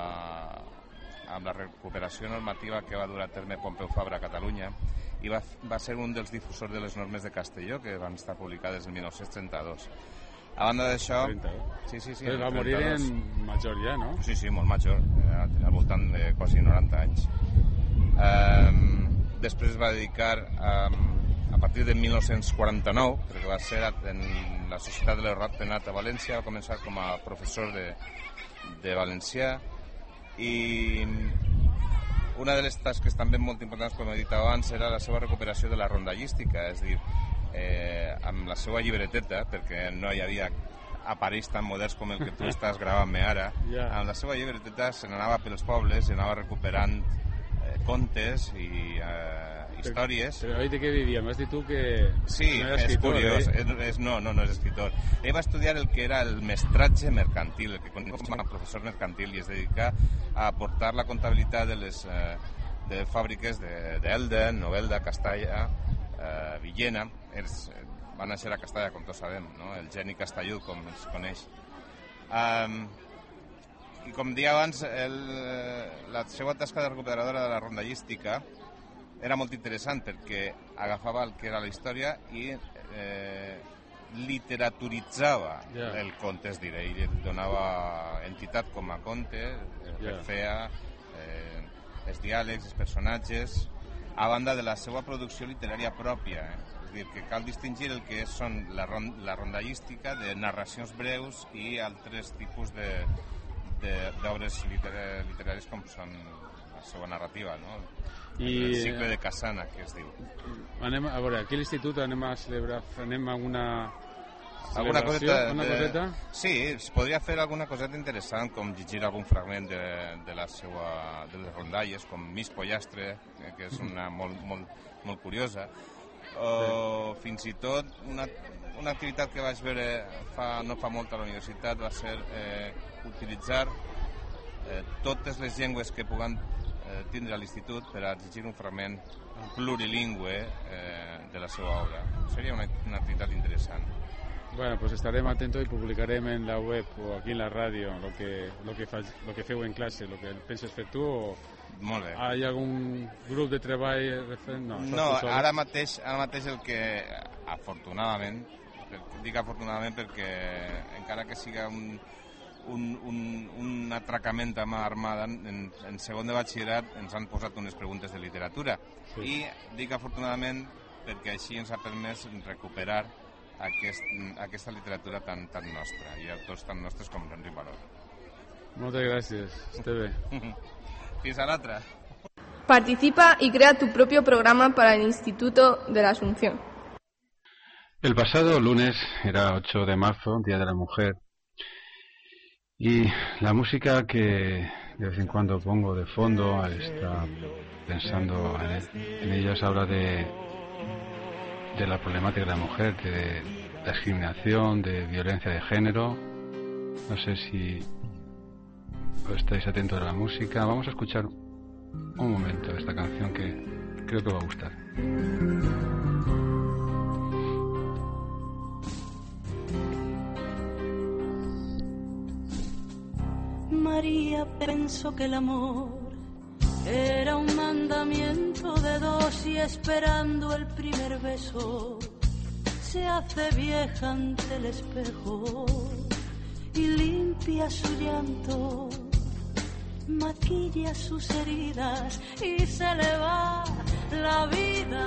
la recuperació normativa que va dur a terme Pompeu Fabra a Catalunya i va ser un dels difusors de les normes de Castelló que van estar publicades el 1932. A banda d'això... Sí. Va morir en major ja, no? Sí, molt major, al voltant de quasi 90 anys. Després es va dedicar, a partir de 1949, perquè va ser en la Societat de l'Ratpenat a València, va començar com a professor de valencià i una de les tasques també molt importants, com he dit abans, era la seva recuperació de la rondallística, és a dir, amb la seva llibreteta, perquè no hi havia aparells tan moderns com el que tu estàs gravant-me ara, amb la seva llibreteta se n'anava pels pobles i anava recuperant contes i històries. Però de què vivia? M'has dit tu que sí, no era escritor. Sí, és curiós. No és escritor. Ell va estudiar el que era el mestratge mercantil, el que coneix com a professor mercantil, i es dedica a aportar la comptabilitat de fàbriques d'Elden, Novelda, Castalla, Villena. Va néixer a Castalla, com tots sabem, no? El geni castellut, com es coneix. I com dia abans, la seva tasca de recuperadora de la rondallística era molt interessant perquè agafava el que era la història i literaturitzava el conte, és dir, ell donava entitat com a conte, feia els diàlegs, els personatges, a banda de la seva producció literària pròpia. És a dir, que cal distingir el que són la rondallística de narracions breus i altres tipus d'obres literàries com són la seva narrativa, no? El cicle de Cassana, que es diu. Anem a veure, aquí a l'institut anem a celebrar, anem a alguna coseta? Sí, es podria fer alguna coseta interessant, com llegir algun fragment de les rondalles, com Miss Pollastre, que és una molt curiosa, o fins i tot una activitat que vaig veure no fa molt a la universitat va ser utilitzar totes les llengües que puguen tindre a l'institut per a llegir un fragment plurilingüe de la seva obra. Seria una activitat interessant. Bueno, pues estarem atentos y publicarem en la web o aquí en la ràdio lo que feu en classe, lo que penses fer tu, o molt bé. Hi ha algun grup de treball referent? No, ara mateix el que afortunadament, dic afortunadament perquè encara que siga un atracament a mà armada, en segon de batxillerat ens han posat unes preguntes de literatura, i dic afortunadament perquè així ens ha permès recuperar aquesta literatura tan nostra, i autors tan nostres com l'Enric Valor. Moltes gràcies, Esteve. Fins a l'altra. Participa y crea tu propio programa para el Instituto de la Asunción. El pasado lunes era 8 de marzo, Día de la Mujer, y la música que de vez en cuando pongo de fondo está pensando en ellas, habla de la problemática de la mujer, de discriminación, de violencia de género. No sé si estáis atentos a la música. Vamos a escuchar un momento esta canción que creo que va a gustar. María pensó que el amor era un mandamiento de dos, y esperando el primer beso se hace vieja ante el espejo y limpia su llanto, maquilla sus heridas y se le va la vida.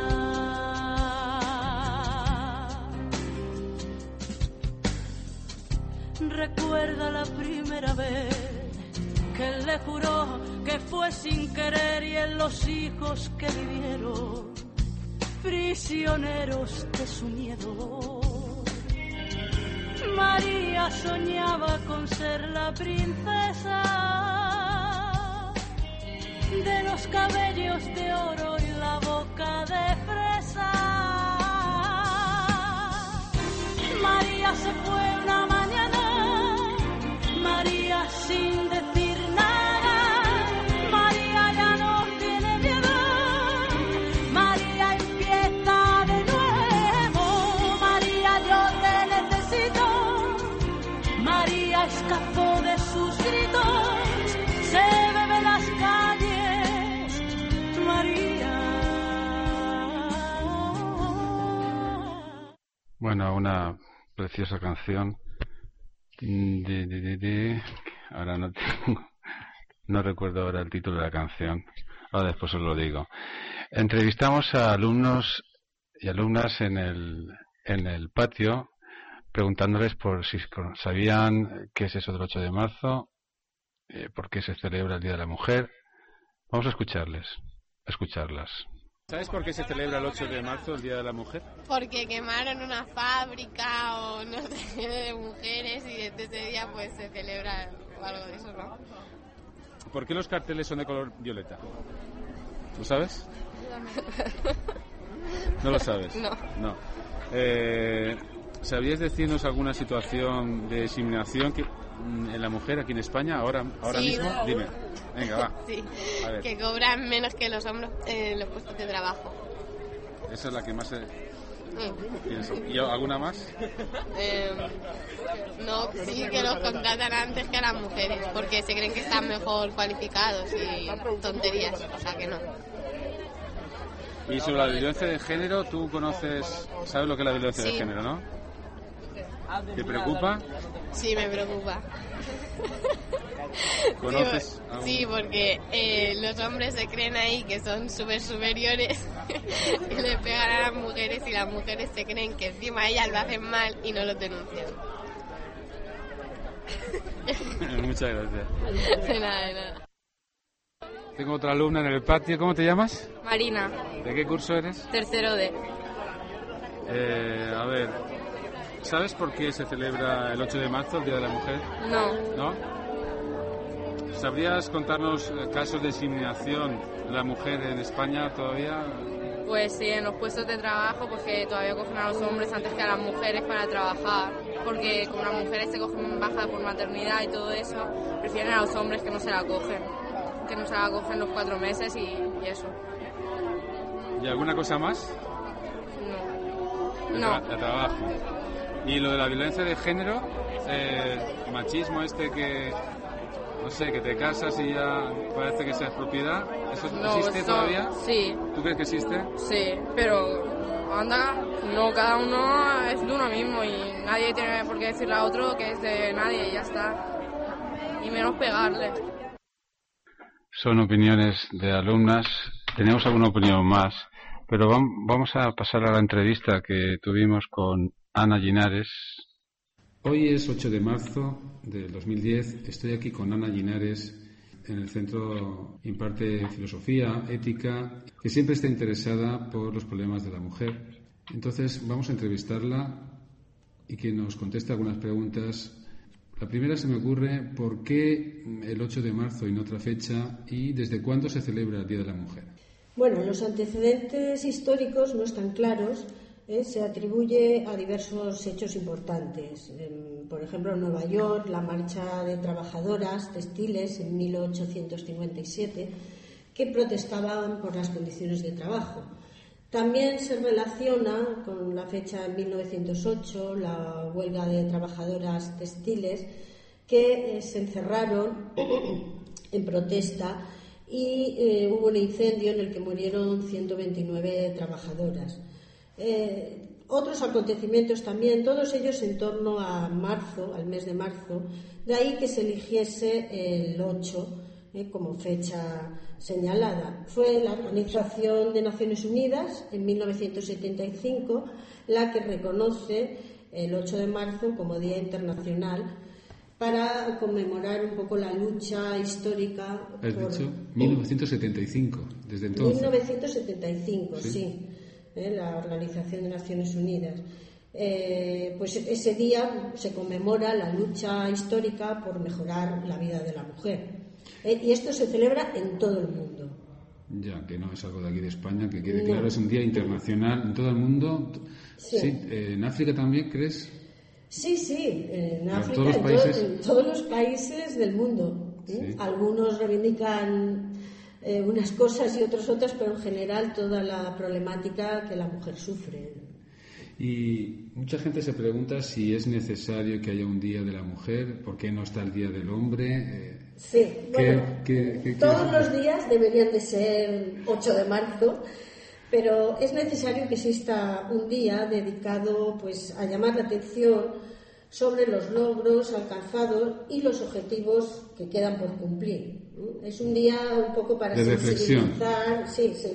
Recuerda la primera vez que él le juró que fue sin querer, y en los hijos que vivieron prisioneros de su miedo. María soñaba con ser la princesa de los cabellos de oro y la boca de fresa. María se fue una mañana, María sin decir nada, María ya no tiene miedo, María empieza de nuevo, María yo te necesito, María escapó de sus gritos, se bebe las calles, María. Bueno, una preciosa canción. Ahora no recuerdo ahora el título de la canción. Ahora después os lo digo. Entrevistamos a alumnos y alumnas en el patio, preguntándoles por si sabían qué es eso del 8 de marzo, por qué se celebra el Día de la Mujer. Vamos a escucharlas. ¿Sabes por qué se celebra el 8 de marzo, el Día de la Mujer? Porque quemaron una fábrica o no sé, de mujeres, y desde ese día pues se celebra o algo de eso, ¿no? ¿Por qué los carteles son de color violeta? ¿Lo sabes? ¿No lo sabes? No. ¿Sabías decirnos alguna situación de discriminación en la mujer aquí en España ahora sí, mismo? Dime. Venga, va. Sí, que cobran menos que los hombres en los puestos de trabajo. Esa es la que más pienso. ¿Y alguna más? No, sí que los contratan antes que a las mujeres, porque se creen que están mejor cualificados y tonterías, o sea que no. Y sobre la violencia de género, tú sabes lo que es la violencia de género, ¿no? ¿Te preocupa? Sí, me preocupa. ¿Conoces? Sí, porque los hombres se creen ahí que son súper superiores y le pegan a las mujeres y las mujeres se creen que encima ellas lo hacen mal y no los denuncian. Muchas gracias. De nada. Tengo otra alumna en el patio. ¿Cómo te llamas? Marina. ¿De qué curso eres? Tercero D. A ver, ¿sabes por qué se celebra el 8 de marzo, el Día de la Mujer? No. ¿No? ¿Sabrías contarnos casos de discriminación de la mujer en España todavía? Pues sí, en los puestos de trabajo, pues que todavía cogen a los hombres antes que a las mujeres para trabajar, porque como las mujeres se cogen baja por maternidad y todo eso, prefieren a los hombres que no se la cogen los 4 meses y eso. ¿Y alguna cosa más? No. De trabajo. ¿Y lo de la violencia de género? Machismo que... No sé, que te casas y ya parece que seas propiedad. ¿Eso existe todavía? Sí. ¿Tú crees que existe? Sí, pero anda, no, cada uno es de uno mismo y nadie tiene por qué decirle a otro que es de nadie y ya está. Y menos pegarle. Son opiniones de alumnas. Tenemos alguna opinión más, pero vamos a pasar a la entrevista que tuvimos con Ana Linares. Hoy es 8 de marzo del 2010. Estoy aquí con Ana Linares en el centro. Imparte filosofía, ética, que siempre está interesada por los problemas de la mujer. Entonces vamos a entrevistarla y que nos conteste algunas preguntas. La primera se me ocurre: ¿por qué el 8 de marzo y no otra fecha? ¿Y desde cuándo se celebra el Día de la Mujer? Bueno, los antecedentes históricos no están claros. Se atribuye a diversos hechos importantes. Por ejemplo, en Nueva York, la marcha de trabajadoras textiles en 1857, que protestaban por las condiciones de trabajo. También se relaciona con la fecha de 1908, la huelga de trabajadoras textiles, que se encerraron en protesta y hubo un incendio en el que murieron 129 trabajadoras. Otros acontecimientos también, todos ellos en torno a marzo, al mes de marzo, de ahí que se eligiese el 8 como fecha señalada. Fue la Organización de Naciones Unidas en 1975 la que reconoce el 8 de marzo como Día Internacional para conmemorar un poco la lucha histórica. ¿Has dicho? 1975, desde entonces. 1975, sí. La Organización de Naciones Unidas. Pues ese día se conmemora la lucha histórica por mejorar la vida de la mujer. Y esto se celebra en todo el mundo. Ya, que no es algo de aquí de España, que quede claro, es un día internacional en todo el mundo. Sí. ¿En África también crees? Sí, en África, en todos los países del mundo. Sí. Algunos reivindican unas cosas y otras, pero en general toda la problemática que la mujer sufre. Y mucha gente se pregunta si es necesario que haya un Día de la Mujer, ¿por qué no está el Día del Hombre? Sí, bueno, todos los días deberían de ser 8 de marzo, pero es necesario que exista un día dedicado pues a llamar la atención sobre los logros alcanzados y los objetivos que quedan por cumplir. Es un día un poco para sensibilizar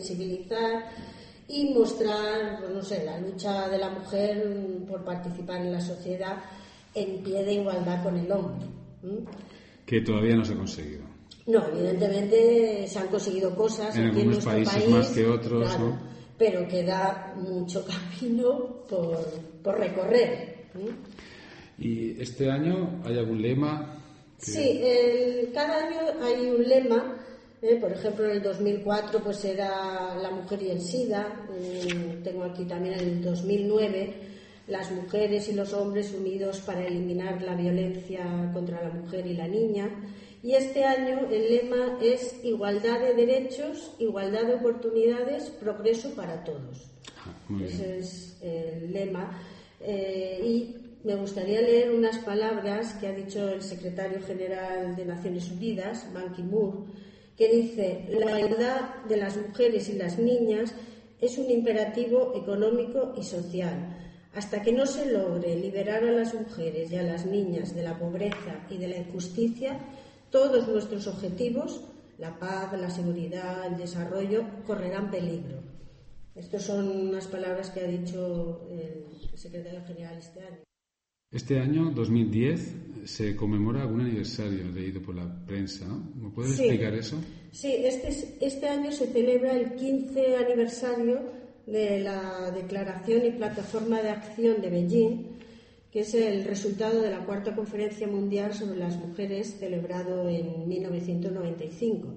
y mostrar, pues no sé, la lucha de la mujer por participar en la sociedad en pie de igualdad con el hombre. Que todavía no se ha conseguido. No, evidentemente se han conseguido cosas en aquí algunos en nuestro países país, más que otros, claro, ¿no? Pero queda mucho camino por recorrer. ¿Y este año hay algún lema? Sí, cada año hay un lema. Por ejemplo, en el 2004 pues era la mujer y el SIDA. Tengo aquí también el 2009 las mujeres y los hombres unidos para eliminar la violencia contra la mujer y la niña. Y este año el lema es igualdad de derechos, igualdad de oportunidades, progreso para todos. Ese es el lema. Y me gustaría leer unas palabras que ha dicho el secretario general de Naciones Unidas, Ban Ki-moon, que dice: la igualdad de las mujeres y las niñas es un imperativo económico y social. Hasta que no se logre liberar a las mujeres y a las niñas de la pobreza y de la injusticia, todos nuestros objetivos, la paz, la seguridad, el desarrollo, correrán peligro. Estas son unas palabras que ha dicho el secretario general este año. Este año, 2010, se conmemora algún aniversario, leído por la prensa, ¿no? ¿Me puedes explicar eso? Sí, este año se celebra el 15 aniversario de la Declaración y Plataforma de Acción de Beijing, que es el resultado de la Cuarta Conferencia Mundial sobre las Mujeres, celebrado en 1995.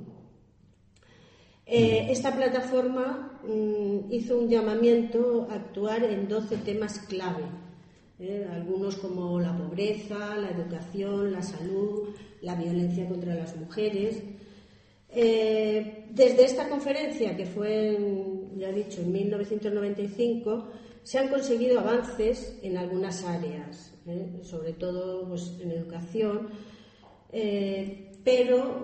Esta plataforma hizo un llamamiento a actuar en 12 temas clave, algunos como la pobreza, la educación, la salud, la violencia contra las mujeres. Desde esta conferencia, que fue, ya he dicho, en 1995, se han conseguido avances en algunas áreas, sobre todo pues, en educación, pero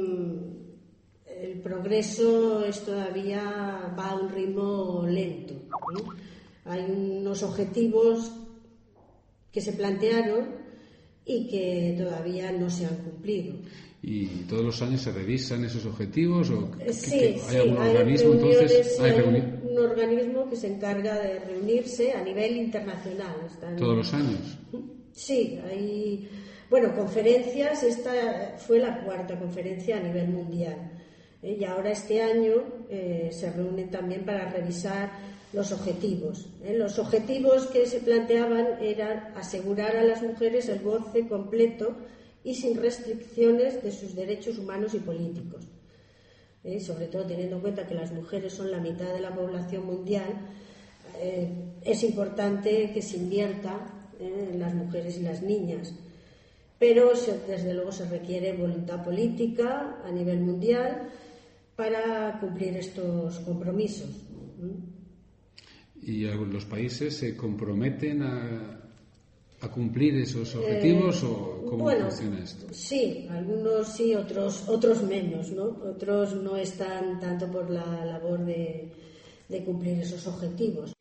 el progreso todavía va a un ritmo lento. Hay unos objetivos que se plantearon y que todavía no se han cumplido. ¿Y todos los años se revisan esos objetivos? ¿O sí, ¿hay algún organismo entonces? Hay un organismo que se encarga de reunirse a nivel internacional. ¿Todos los años? Sí, hay conferencias. Esta fue la cuarta conferencia a nivel mundial. Y ahora este año se reúnen también para revisar los objetivos. Los objetivos que se planteaban eran asegurar a las mujeres el goce completo y sin restricciones de sus derechos humanos y políticos. Sobre todo teniendo en cuenta que las mujeres son la mitad de la población mundial, es importante que se invierta en las mujeres y las niñas. Pero desde luego se requiere voluntad política a nivel mundial para cumplir estos compromisos. ¿Y los países se comprometen a cumplir esos objetivos o cómo funciona esto? Sí, algunos sí, otros menos, ¿no? Otros no están tanto por la labor de cumplir esos objetivos.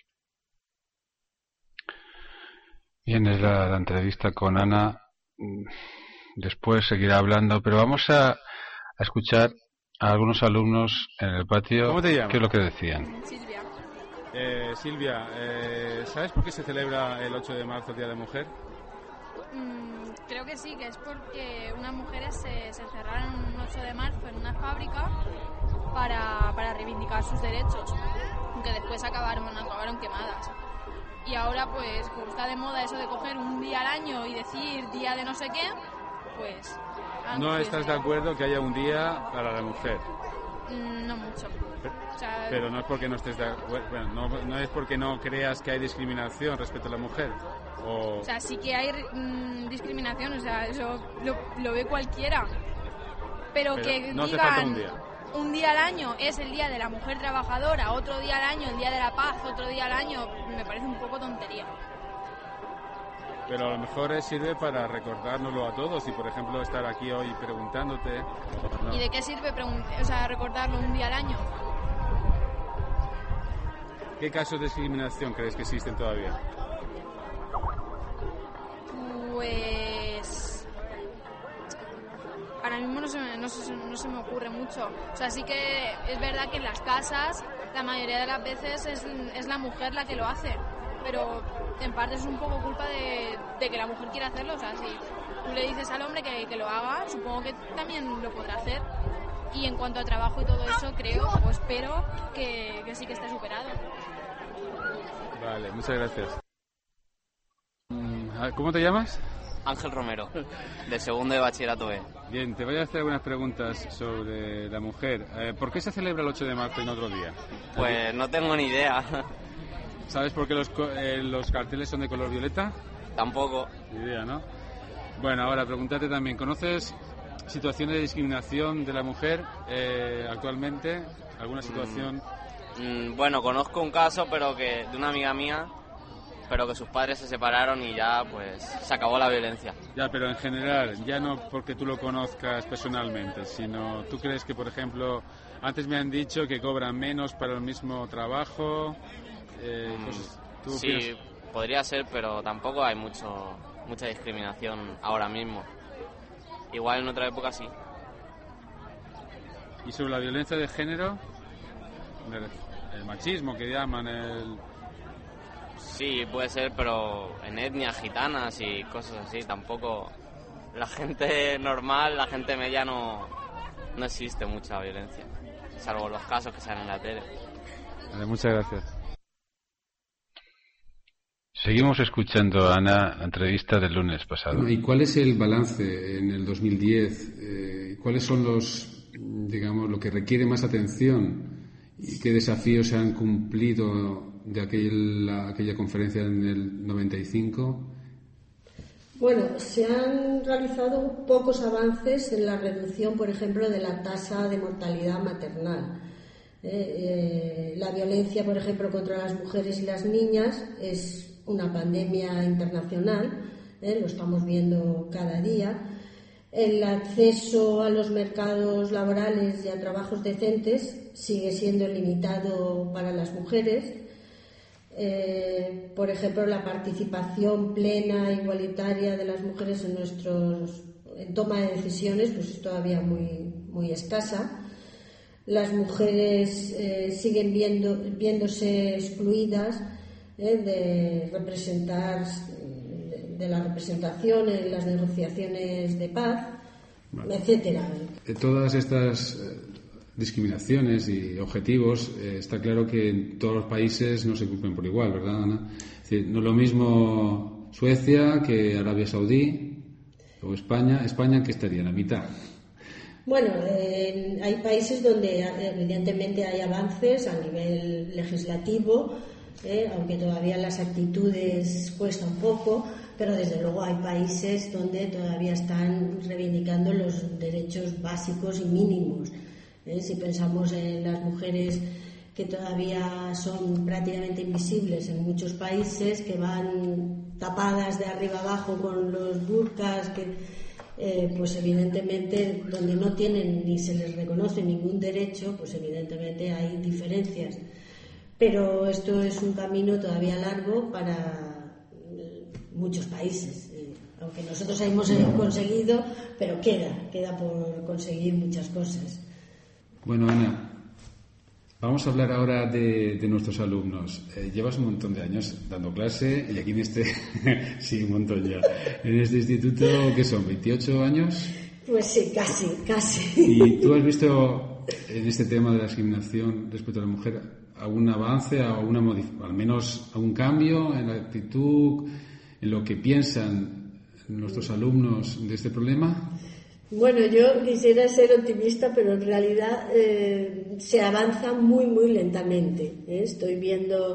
Bien, es la entrevista con Ana. Después seguirá hablando, pero vamos a escuchar a algunos alumnos en el patio. ¿Cómo te llamas? ¿Qué es lo que decían? Silvia, ¿sabes por qué se celebra el 8 de marzo, Día de la Mujer? Creo que sí, que es porque unas mujeres se encerraron un 8 de marzo en una fábrica para reivindicar sus derechos, aunque después acabaron quemadas. Y ahora, pues, como está de moda eso de coger un día al año y decir día de no sé qué, pues... ¿No estás de acuerdo que haya un día para la mujer? No mucho. Pero no es porque no estés de acuerdo, no es porque no creas que hay discriminación respecto a la mujer. O sea, sí que hay discriminación, eso lo ve cualquiera. Pero que no digan hace falta un día al año es el día de la mujer trabajadora, otro día al año el día de la paz, otro día al año, me parece un poco tontería. Pero a lo mejor sirve para recordárnoslo a todos y, por ejemplo, estar aquí hoy preguntándote... No. ¿Y de qué sirve recordarlo un día al año? ¿Qué casos de discriminación crees que existen todavía? Pues... ahora mismo no se me ocurre mucho. O sea, sí que es verdad que en las casas la mayoría de las veces es la mujer la que lo hace. Pero en parte es un poco culpa de que la mujer quiera hacerlo. O sea, si tú le dices al hombre que lo haga, supongo que también lo podrá hacer. Y en cuanto a trabajo y todo eso, creo o espero que sí que esté superado. Vale, muchas gracias. ¿Cómo te llamas? Ángel Romero, de segundo de bachillerato B. Bien, te voy a hacer algunas preguntas sobre la mujer. ¿Por qué se celebra el 8 de marzo y no otro día? Pues no tengo ni idea. ¿Sabes por qué los carteles son de color violeta? Tampoco. Ni idea, ¿no? Bueno, ahora pregúntate también, ¿conoces situaciones de discriminación de la mujer actualmente? ¿Alguna situación? Bueno, conozco un caso, pero que de una amiga mía, pero que sus padres se separaron y ya pues se acabó la violencia. Ya, pero en general, ya no porque tú lo conozcas personalmente, sino tú crees que, por ejemplo, antes me han dicho que cobran menos para el mismo trabajo... sí, podría ser, pero tampoco hay mucha discriminación ahora mismo. Igual en otra época sí. ¿Y sobre la violencia de género? El machismo que llaman, Sí, puede ser, pero en etnias gitanas y cosas así, tampoco... La gente normal, la gente media no existe mucha violencia, salvo los casos que salen en la tele. Vale, muchas gracias. Seguimos escuchando a Ana, la entrevista del lunes pasado. ¿Y cuál es el balance en el 2010? ¿Cuáles son lo que requiere más atención? ¿Y qué desafíos se han cumplido de aquella conferencia en el 95? Bueno, se han realizado pocos avances en la reducción, por ejemplo, de la tasa de mortalidad maternal. La violencia, por ejemplo, contra las mujeres y las niñas es una pandemia internacional, lo estamos viendo cada día. El acceso a los mercados laborales y a trabajos decentes sigue siendo limitado para las mujeres. Por ejemplo, la participación plena e igualitaria de las mujeres en toma de decisiones pues es todavía muy escasa. Las mujeres siguen viéndose excluidas de la representación en las negociaciones de paz, etcétera. Todas estas discriminaciones y objetivos, está claro que en todos los países no se cumplen por igual, ¿verdad, Ana? Es decir, no es lo mismo Suecia que Arabia Saudí o España. ¿España qué estaría? ¿En la mitad? Bueno, hay países donde evidentemente hay avances a nivel legislativo, aunque todavía las actitudes cuesta un poco, pero desde luego hay países donde todavía están reivindicando los derechos básicos y mínimos. Si pensamos en las mujeres que todavía son prácticamente invisibles en muchos países, que van tapadas de arriba abajo con los burkas, pues evidentemente donde no tienen ni se les reconoce ningún derecho, pues evidentemente hay diferencias. Pero esto es un camino todavía largo para muchos países, aunque nosotros hemos conseguido, pero queda por conseguir muchas cosas. Bueno, Ana, vamos a hablar ahora de nuestros alumnos. Llevas un montón de años dando clase y aquí en sí, un montón ya. En este instituto, ¿qué son? ¿28 años? Pues sí, casi. ¿Y tú has visto en este tema de la discriminación respecto a la mujer algún avance, al menos algún cambio en la actitud, en lo que piensan nuestros alumnos de este problema? Bueno, yo quisiera ser optimista, pero en realidad se avanza muy lentamente. Estoy viendo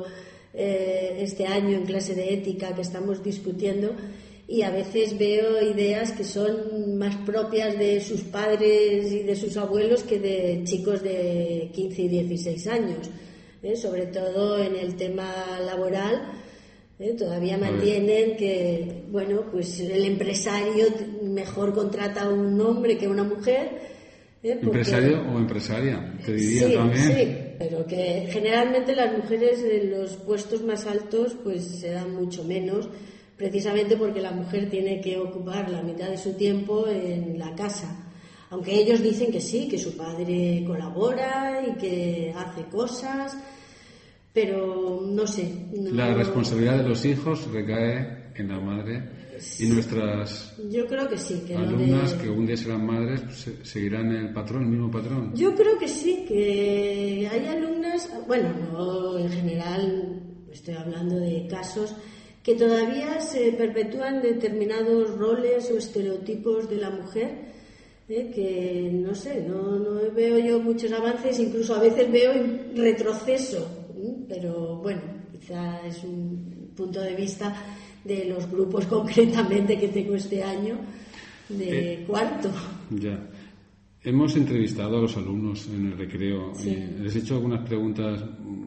este año en clase de ética que estamos discutiendo y a veces veo ideas que son más propias de sus padres y de sus abuelos que de chicos de 15 y 16 años, sobre todo en el tema laboral. Todavía mantienen que, bueno, pues el empresario mejor contrata a un hombre que a una mujer. ¿Empresario o empresaria? Te diría también. Sí, pero que generalmente las mujeres en los puestos más altos pues se dan mucho menos, precisamente porque la mujer tiene que ocupar la mitad de su tiempo en la casa. Aunque ellos dicen que sí, que su padre colabora y que hace cosas, pero no sé. La responsabilidad de los hijos recae en la madre y nuestras yo creo que sí, que alumnas que un día serán madres pues, seguirán el mismo patrón. Yo creo que sí, que hay alumnas, bueno, no en general, estoy hablando de casos que todavía se perpetúan determinados roles o estereotipos de la mujer, que no sé, no veo yo muchos avances, incluso a veces veo retroceso. Pero bueno, quizá es un punto de vista de los grupos concretamente que tengo este año de cuarto. Ya. Hemos entrevistado a los alumnos en el recreo. Sí. Les he hecho algunas preguntas.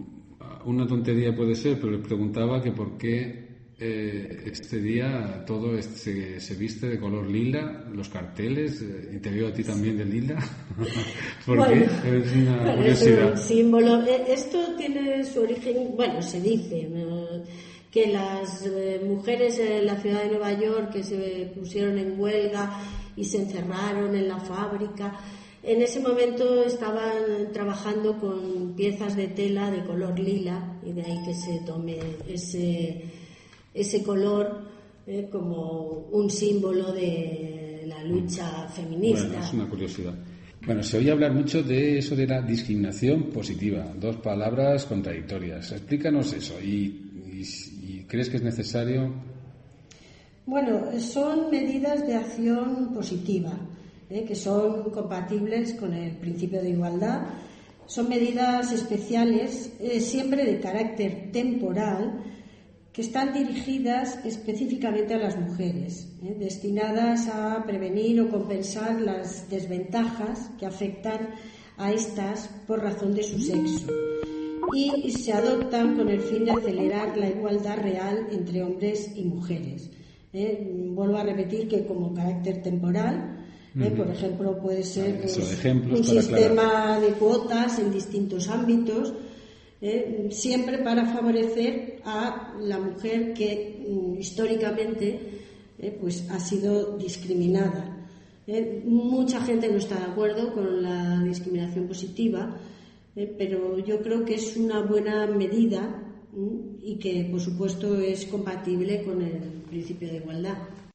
Una tontería puede ser, pero les preguntaba que por qué este día todo se viste de color lila, los carteles, y te veo a ti también de lila. ¿Por qué? Es una curiosidad. Es un símbolo. Esto tiene su origen, bueno, se dice, ¿no? que las mujeres en la ciudad de Nueva York que se pusieron en huelga y se encerraron en la fábrica, en ese momento estaban trabajando con piezas de tela de color lila, y de ahí que se tome ese color como un símbolo de la lucha feminista. Bueno, es una curiosidad. Bueno, se oye hablar mucho de eso de la discriminación positiva, dos palabras contradictorias. Explícanos eso y ¿crees que es necesario? Bueno, son medidas de acción positiva, que son compatibles con el principio de igualdad. Son medidas especiales, siempre de carácter temporal, que están dirigidas específicamente a las mujeres, destinadas a prevenir o compensar las desventajas que afectan a estas por razón de su sexo, y se adoptan con el fin de acelerar la igualdad real entre hombres y mujeres. Vuelvo a repetir que como carácter temporal, por ejemplo, puede ser un sistema de cuotas en distintos ámbitos, siempre para favorecer a la mujer que históricamente pues ha sido discriminada. Mucha gente no está de acuerdo con la discriminación positiva, pero yo creo que es una buena medida y que, por supuesto, es compatible con el principio de igualdad.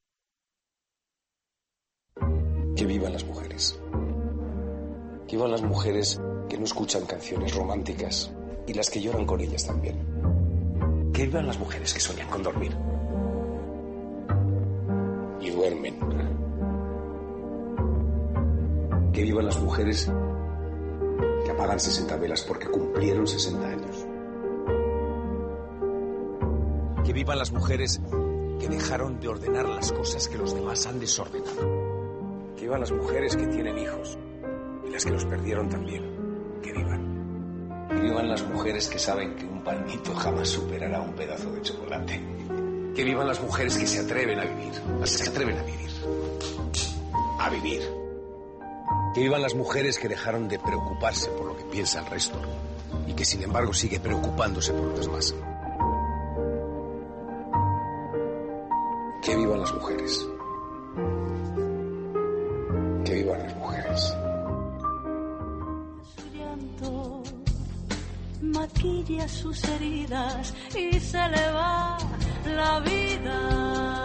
Que vivan las mujeres. Que vivan las mujeres que no escuchan canciones románticas y las que lloran con ellas también. Que vivan las mujeres que sueñan con dormir y duermen. Que vivan las mujeres que apagan 60 velas porque cumplieron 60 años. Que vivan las mujeres que dejaron de ordenar las cosas que los demás han desordenado. Que vivan las mujeres que tienen hijos y las que los perdieron también. Que vivan. Que vivan las mujeres que saben que un palmito jamás superará un pedazo de chocolate. Que vivan las mujeres que se atreven a vivir. Las que se atreven a vivir. A vivir. Que vivan las mujeres que dejaron de preocuparse por lo que piensa el resto y que sin embargo sigue preocupándose por los demás. Que vivan las mujeres. Que vivan las mujeres. Su llanto maquilla sus heridas y se le va la vida.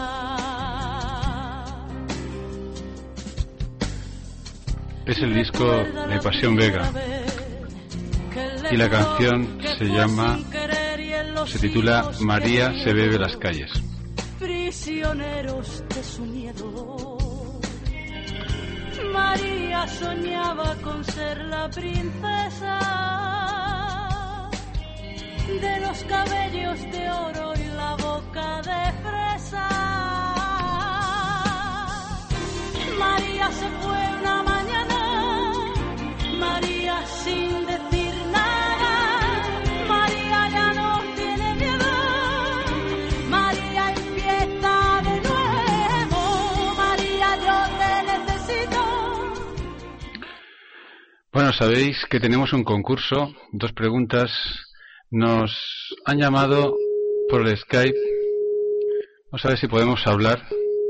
Es el disco de Pasión Vega y la canción se titula María se bebe las calles. Prisioneros de su miedo. María soñaba con ser la princesa de los cabellos de oro y la boca de fresa. María se fue una mañana, María sin decir nada, María ya no tiene miedo, María empieza de nuevo, María yo te necesito. Bueno, sabéis que tenemos un concurso, 2 preguntas. Nos han llamado por el Skype. Vamos a ver si podemos hablar.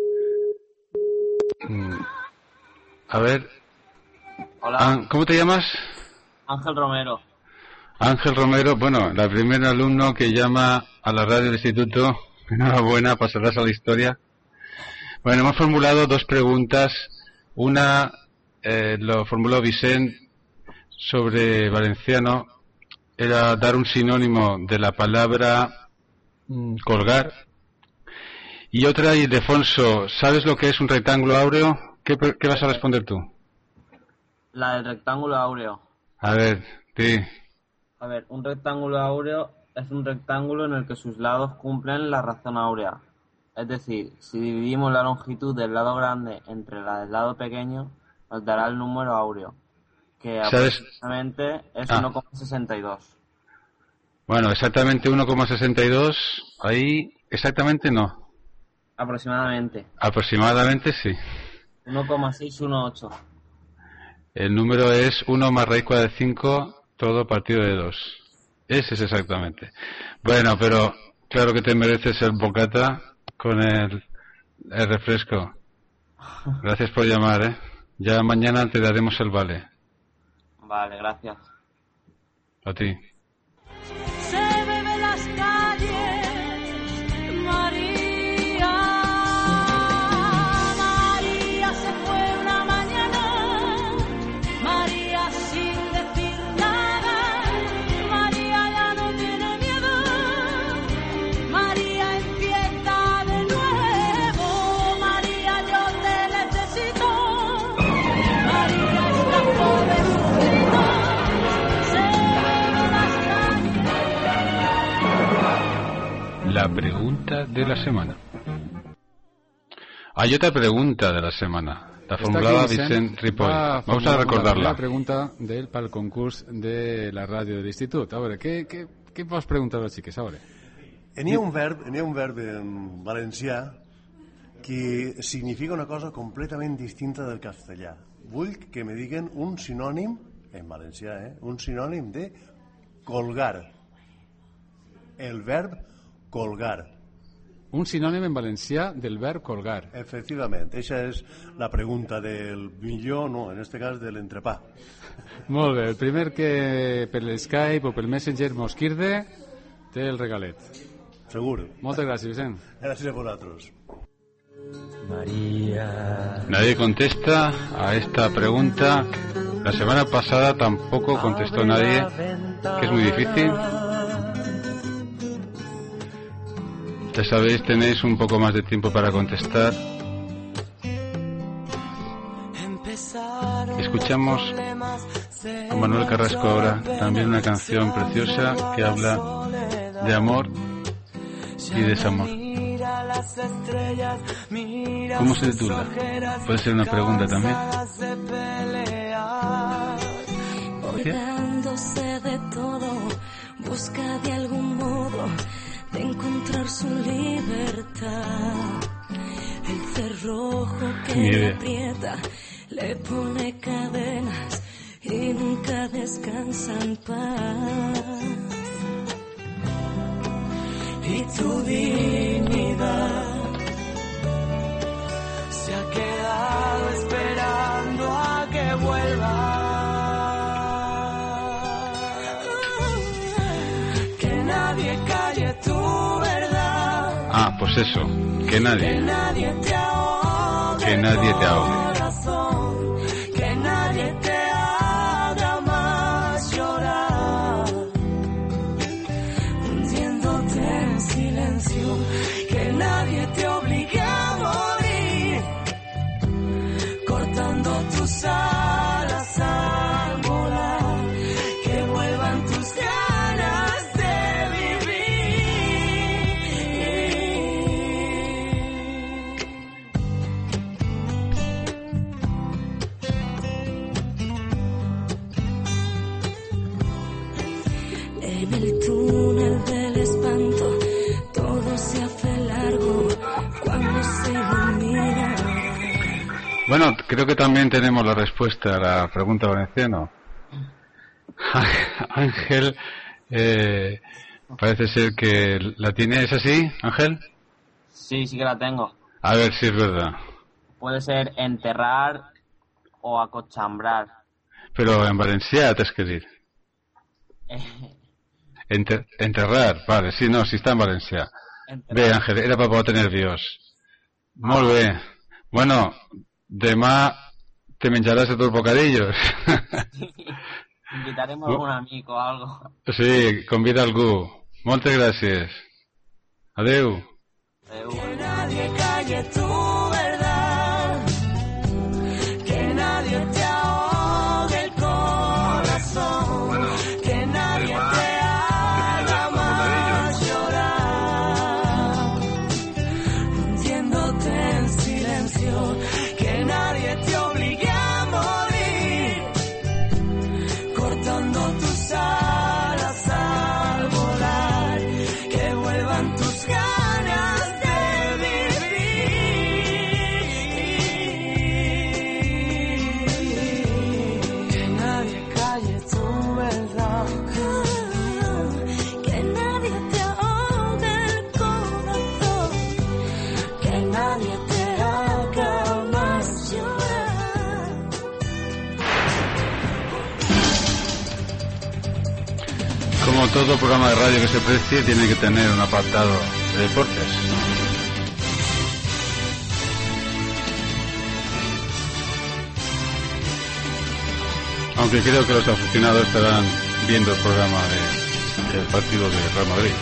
A ver. Hola. ¿Cómo te llamas? Ángel Romero. Ángel Romero, bueno, la primera alumno que llama a la radio del instituto. Enhorabuena, pasarás a la historia. Bueno, hemos formulado 2 preguntas. Una lo formuló Vicent sobre valenciano. Era dar un sinónimo de la palabra colgar. Y otra, Ildefonso, ¿sabes lo que es un rectángulo áureo? ¿Qué vas a responder tú? La del rectángulo áureo. A ver, sí. A ver, un rectángulo áureo es un rectángulo en el que sus lados cumplen la razón áurea. Es decir, si dividimos la longitud del lado grande entre la del lado pequeño, nos dará el número áureo, que aproximadamente es 1,62. Bueno, exactamente 1,62, ahí exactamente no. Aproximadamente. Aproximadamente sí. 1,618. El número es 1 más raíz cuadrada de 5, todo partido de 2. Ese es exactamente. Bueno, pero Claro que te mereces el bocata con el refresco. Gracias por llamar, ¿eh? Ya mañana te daremos el vale. Vale, gracias. A ti. Se bebe las calles, María. María se fue una mañana, María sin decir nada. María ya no tiene miedo, María empieza de nuevo. María, yo te necesito, María escapó de su mundo. La pregunta de la semana. Hay otra pregunta de la semana. La formulaba Vicent Ripoll. Vamos a recordarla. La pregunta para el concurso de la radio del instituto. A veure, què vols preguntar a les xiques? A veure. N'hi ha un verb en valencià que significa una cosa completament distinta del castellà. Vull que me diguen un sinònim, en valencià, un sinònim de colgar. El verb colgar. Un sinònim en valencià del verb colgar. Efectivament, aquesta és la pregunta del millor, no, en este cas de l'entrepà. Molt bé, el primer que per l'Skype o pel Messenger mos quirde té el regalet. Segur. Moltes gràcies, Vicent. Gràcies a vosaltres. María. Nadie contesta a esta pregunta. La semana pasada tampoco contestó nadie, que es muy difícil. Ya sabéis, tenéis un poco más de tiempo para contestar. Escuchamos a Manuel Carrasco ahora, también una canción preciosa que habla de amor y desamor. ¿Cómo se titula? Puede ser una pregunta también. Olvidándose de todo, busca de algún modo de encontrar su libertad. El cerrojo que le aprieta le pone cadenas y nunca descansa en paz. Y tu dignidad se ha quedado esperando a que vuelva. Que nadie calle tu verdad. Ah, pues eso, que nadie te ahogue. Que nadie te ahogue. Que nadie te haga más llorar. Hundiéndote en silencio. Que nadie te obligue a morir. Cortando tus alas al volar. Que vuelvan tus ganas de vivir. En el túnel del espanto todo se hace largo cuando se ilumina. Bueno, creo que también tenemos la respuesta a la pregunta valenciana. Ángel, parece ser que la tiene. ¿Es así, Ángel? Sí, sí que la tengo. A ver si es verdad. Puede ser enterrar o acochambrar. Pero en valencià t'has que dir. Enterrar, vale, sí, no, si està en valencià. Bé, Ángel, era per poder nerviós. Molt bé. Bueno, demà te menjaràs de tus bocadillos. Invitaremos a algún amigo o algo. Sí, convida algú. Moltes gràcies. Adeu. Adeu. Que nadie calle tu verdad. Que nadie te ahogue el corazón. Que nadie te haga más llorar. Hundiéndote en silencio. Que nadie te obligue a morir. Cortando tus alas al volar. Que vuelvan tus ganas de vivir. como todo programa de radio que se precie, tiene que tener un apartado de deportes. Aunque creo que los aficionados estarán viendo el programa del partido de Real Madrid.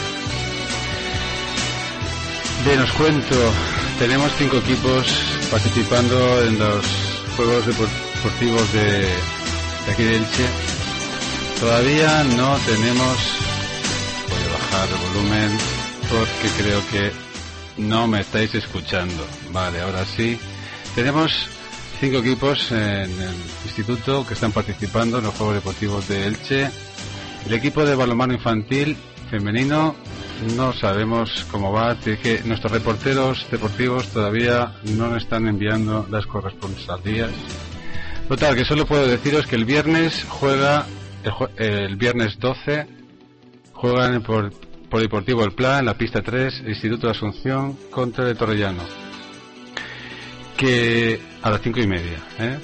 Bien, os cuento, tenemos 5 equipos participando en los Juegos Deportivos de aquí de Elche. Todavía no tenemos, voy a bajar el volumen porque creo que no me estáis escuchando. Vale, ahora sí. Tenemos 5 equipos en el instituto que están participando en los Juegos Deportivos de Elche. El equipo de balonmano infantil femenino no sabemos cómo va, que nuestros reporteros deportivos todavía no nos están enviando las corresponsalías. Total, que solo puedo deciros que el viernes juega, el viernes 12, juega en el Polideportivo El Pla, en la pista 3, el Instituto de Asunción contra el Torrellano, que a las 5:30,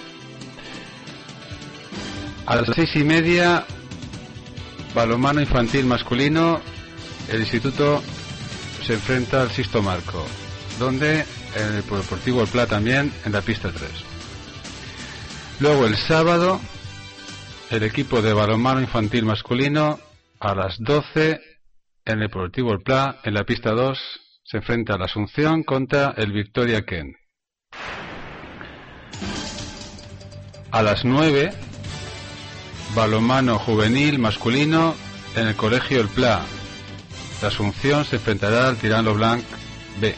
A las 6:30, balonmano infantil masculino, el instituto se enfrenta al Sisto Marco, donde en el Polideportivo El Pla también, en la pista 3. Luego el sábado, el equipo de balonmano infantil masculino, a las 12, en el Polideportivo El Pla, en la pista 2, se enfrenta a la Asunción contra el Victoria Ken. A las 9, balonmano juvenil masculino, en el Colegio El Pla. La Asunción se enfrentará al Tirán Lo Blanc B.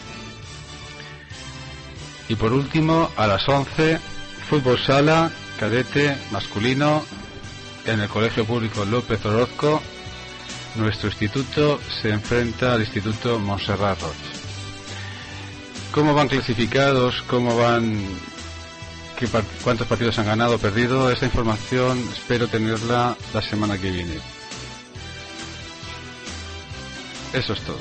Y por último, a las 11, fútbol sala cadete masculino, en el Colegio Público López Orozco. Nuestro instituto se enfrenta al Instituto Montserrat Roig. ¿Cómo van clasificados? ¿Cómo van? ¿Cuántos partidos han ganado o perdido? Esa información espero tenerla la semana que viene. Eso es todo.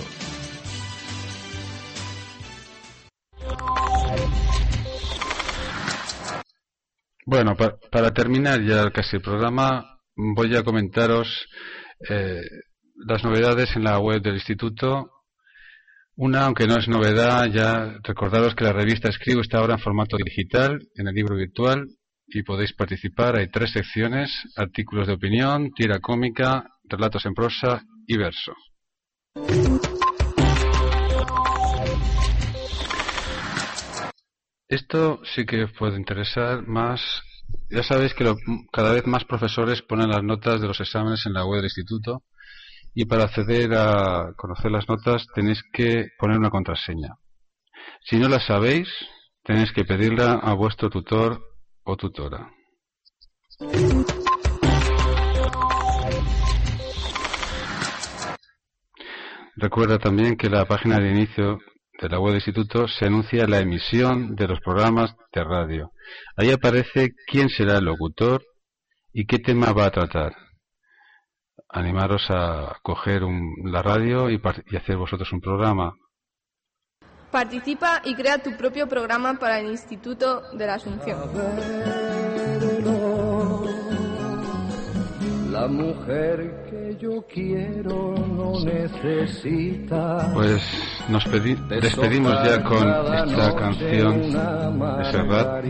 Bueno, para terminar ya casi el programa, voy a comentaros las novedades en la web del instituto. Una, aunque no es novedad, ya recordaros que la revista Escribo está ahora en formato digital, en el libro virtual, y podéis participar. Hay 3 secciones: artículos de opinión, tira cómica, relatos en prosa y verso. Esto sí que os puede interesar más. Ya sabéis que cada vez más profesores ponen las notas de los exámenes en la web del instituto, y para acceder a conocer las notas tenéis que poner una contraseña. Si no la sabéis, tenéis que pedirla a vuestro tutor o tutora. Recuerda también que la página de inicio de la web del instituto se anuncia la emisión de los programas de radio. Ahí aparece quién será el locutor y qué tema va a tratar. Animaros a coger la radio y hacer vosotros un programa. Participa y crea tu propio programa para el Instituto de la Asunción. La mujer que yo quiero no necesita. Pues nos despedimos ya con esta canción de Serrat.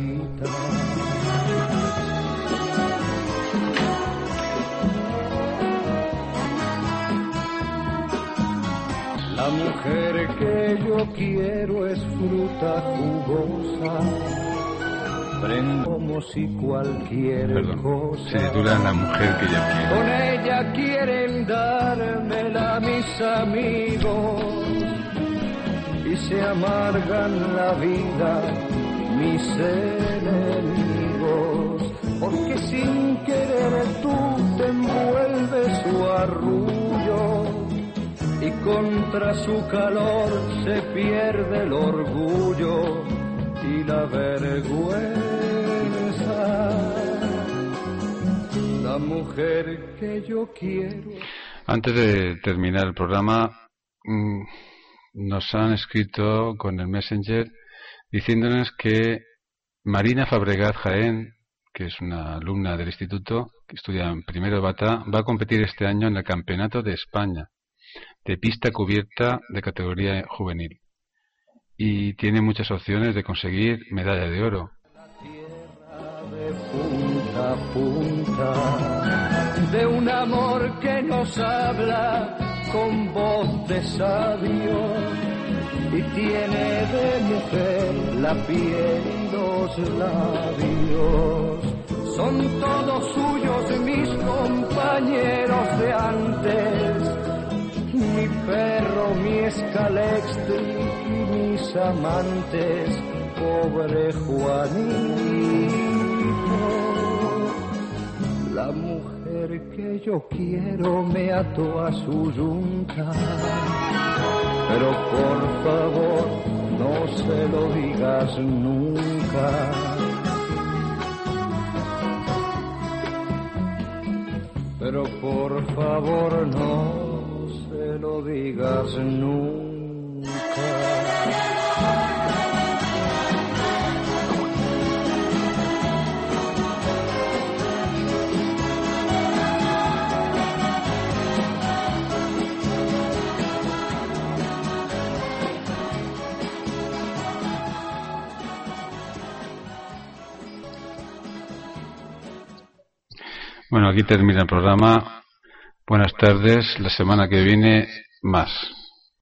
La mujer que yo quiero es fruta jugosa. Como si cualquier cosa. Se titula La mujer que yo quiero. Con ella quieren dármela mis amigos y se amargan la vida mis enemigos, porque sin querer tú te envuelves su arrullo y contra su calor se pierde el orgullo y la vergüenza. La mujer que yo quiero. Antes de terminar el programa, nos han escrito con el Messenger diciéndonos que Marina Fabregat Jaén, que es una alumna del instituto, que estudia en primero de bata, va a competir este año en el Campeonato de España de pista cubierta de categoría juvenil. Y tiene muchas opciones de conseguir medalla de oro. De punta a punta, de un amor que nos habla con voz de sabio y tiene de mujer la piel y los labios. Son todos suyos mis compañeros de antes, mi perro, mi escalextri y mis amantes, pobre Juanito. La mujer que yo quiero me ató a su yunta, pero por favor no se lo digas nunca. Pero por favor no se lo digas nunca. Bueno, aquí termina el programa. Buenas tardes. La semana que viene, más.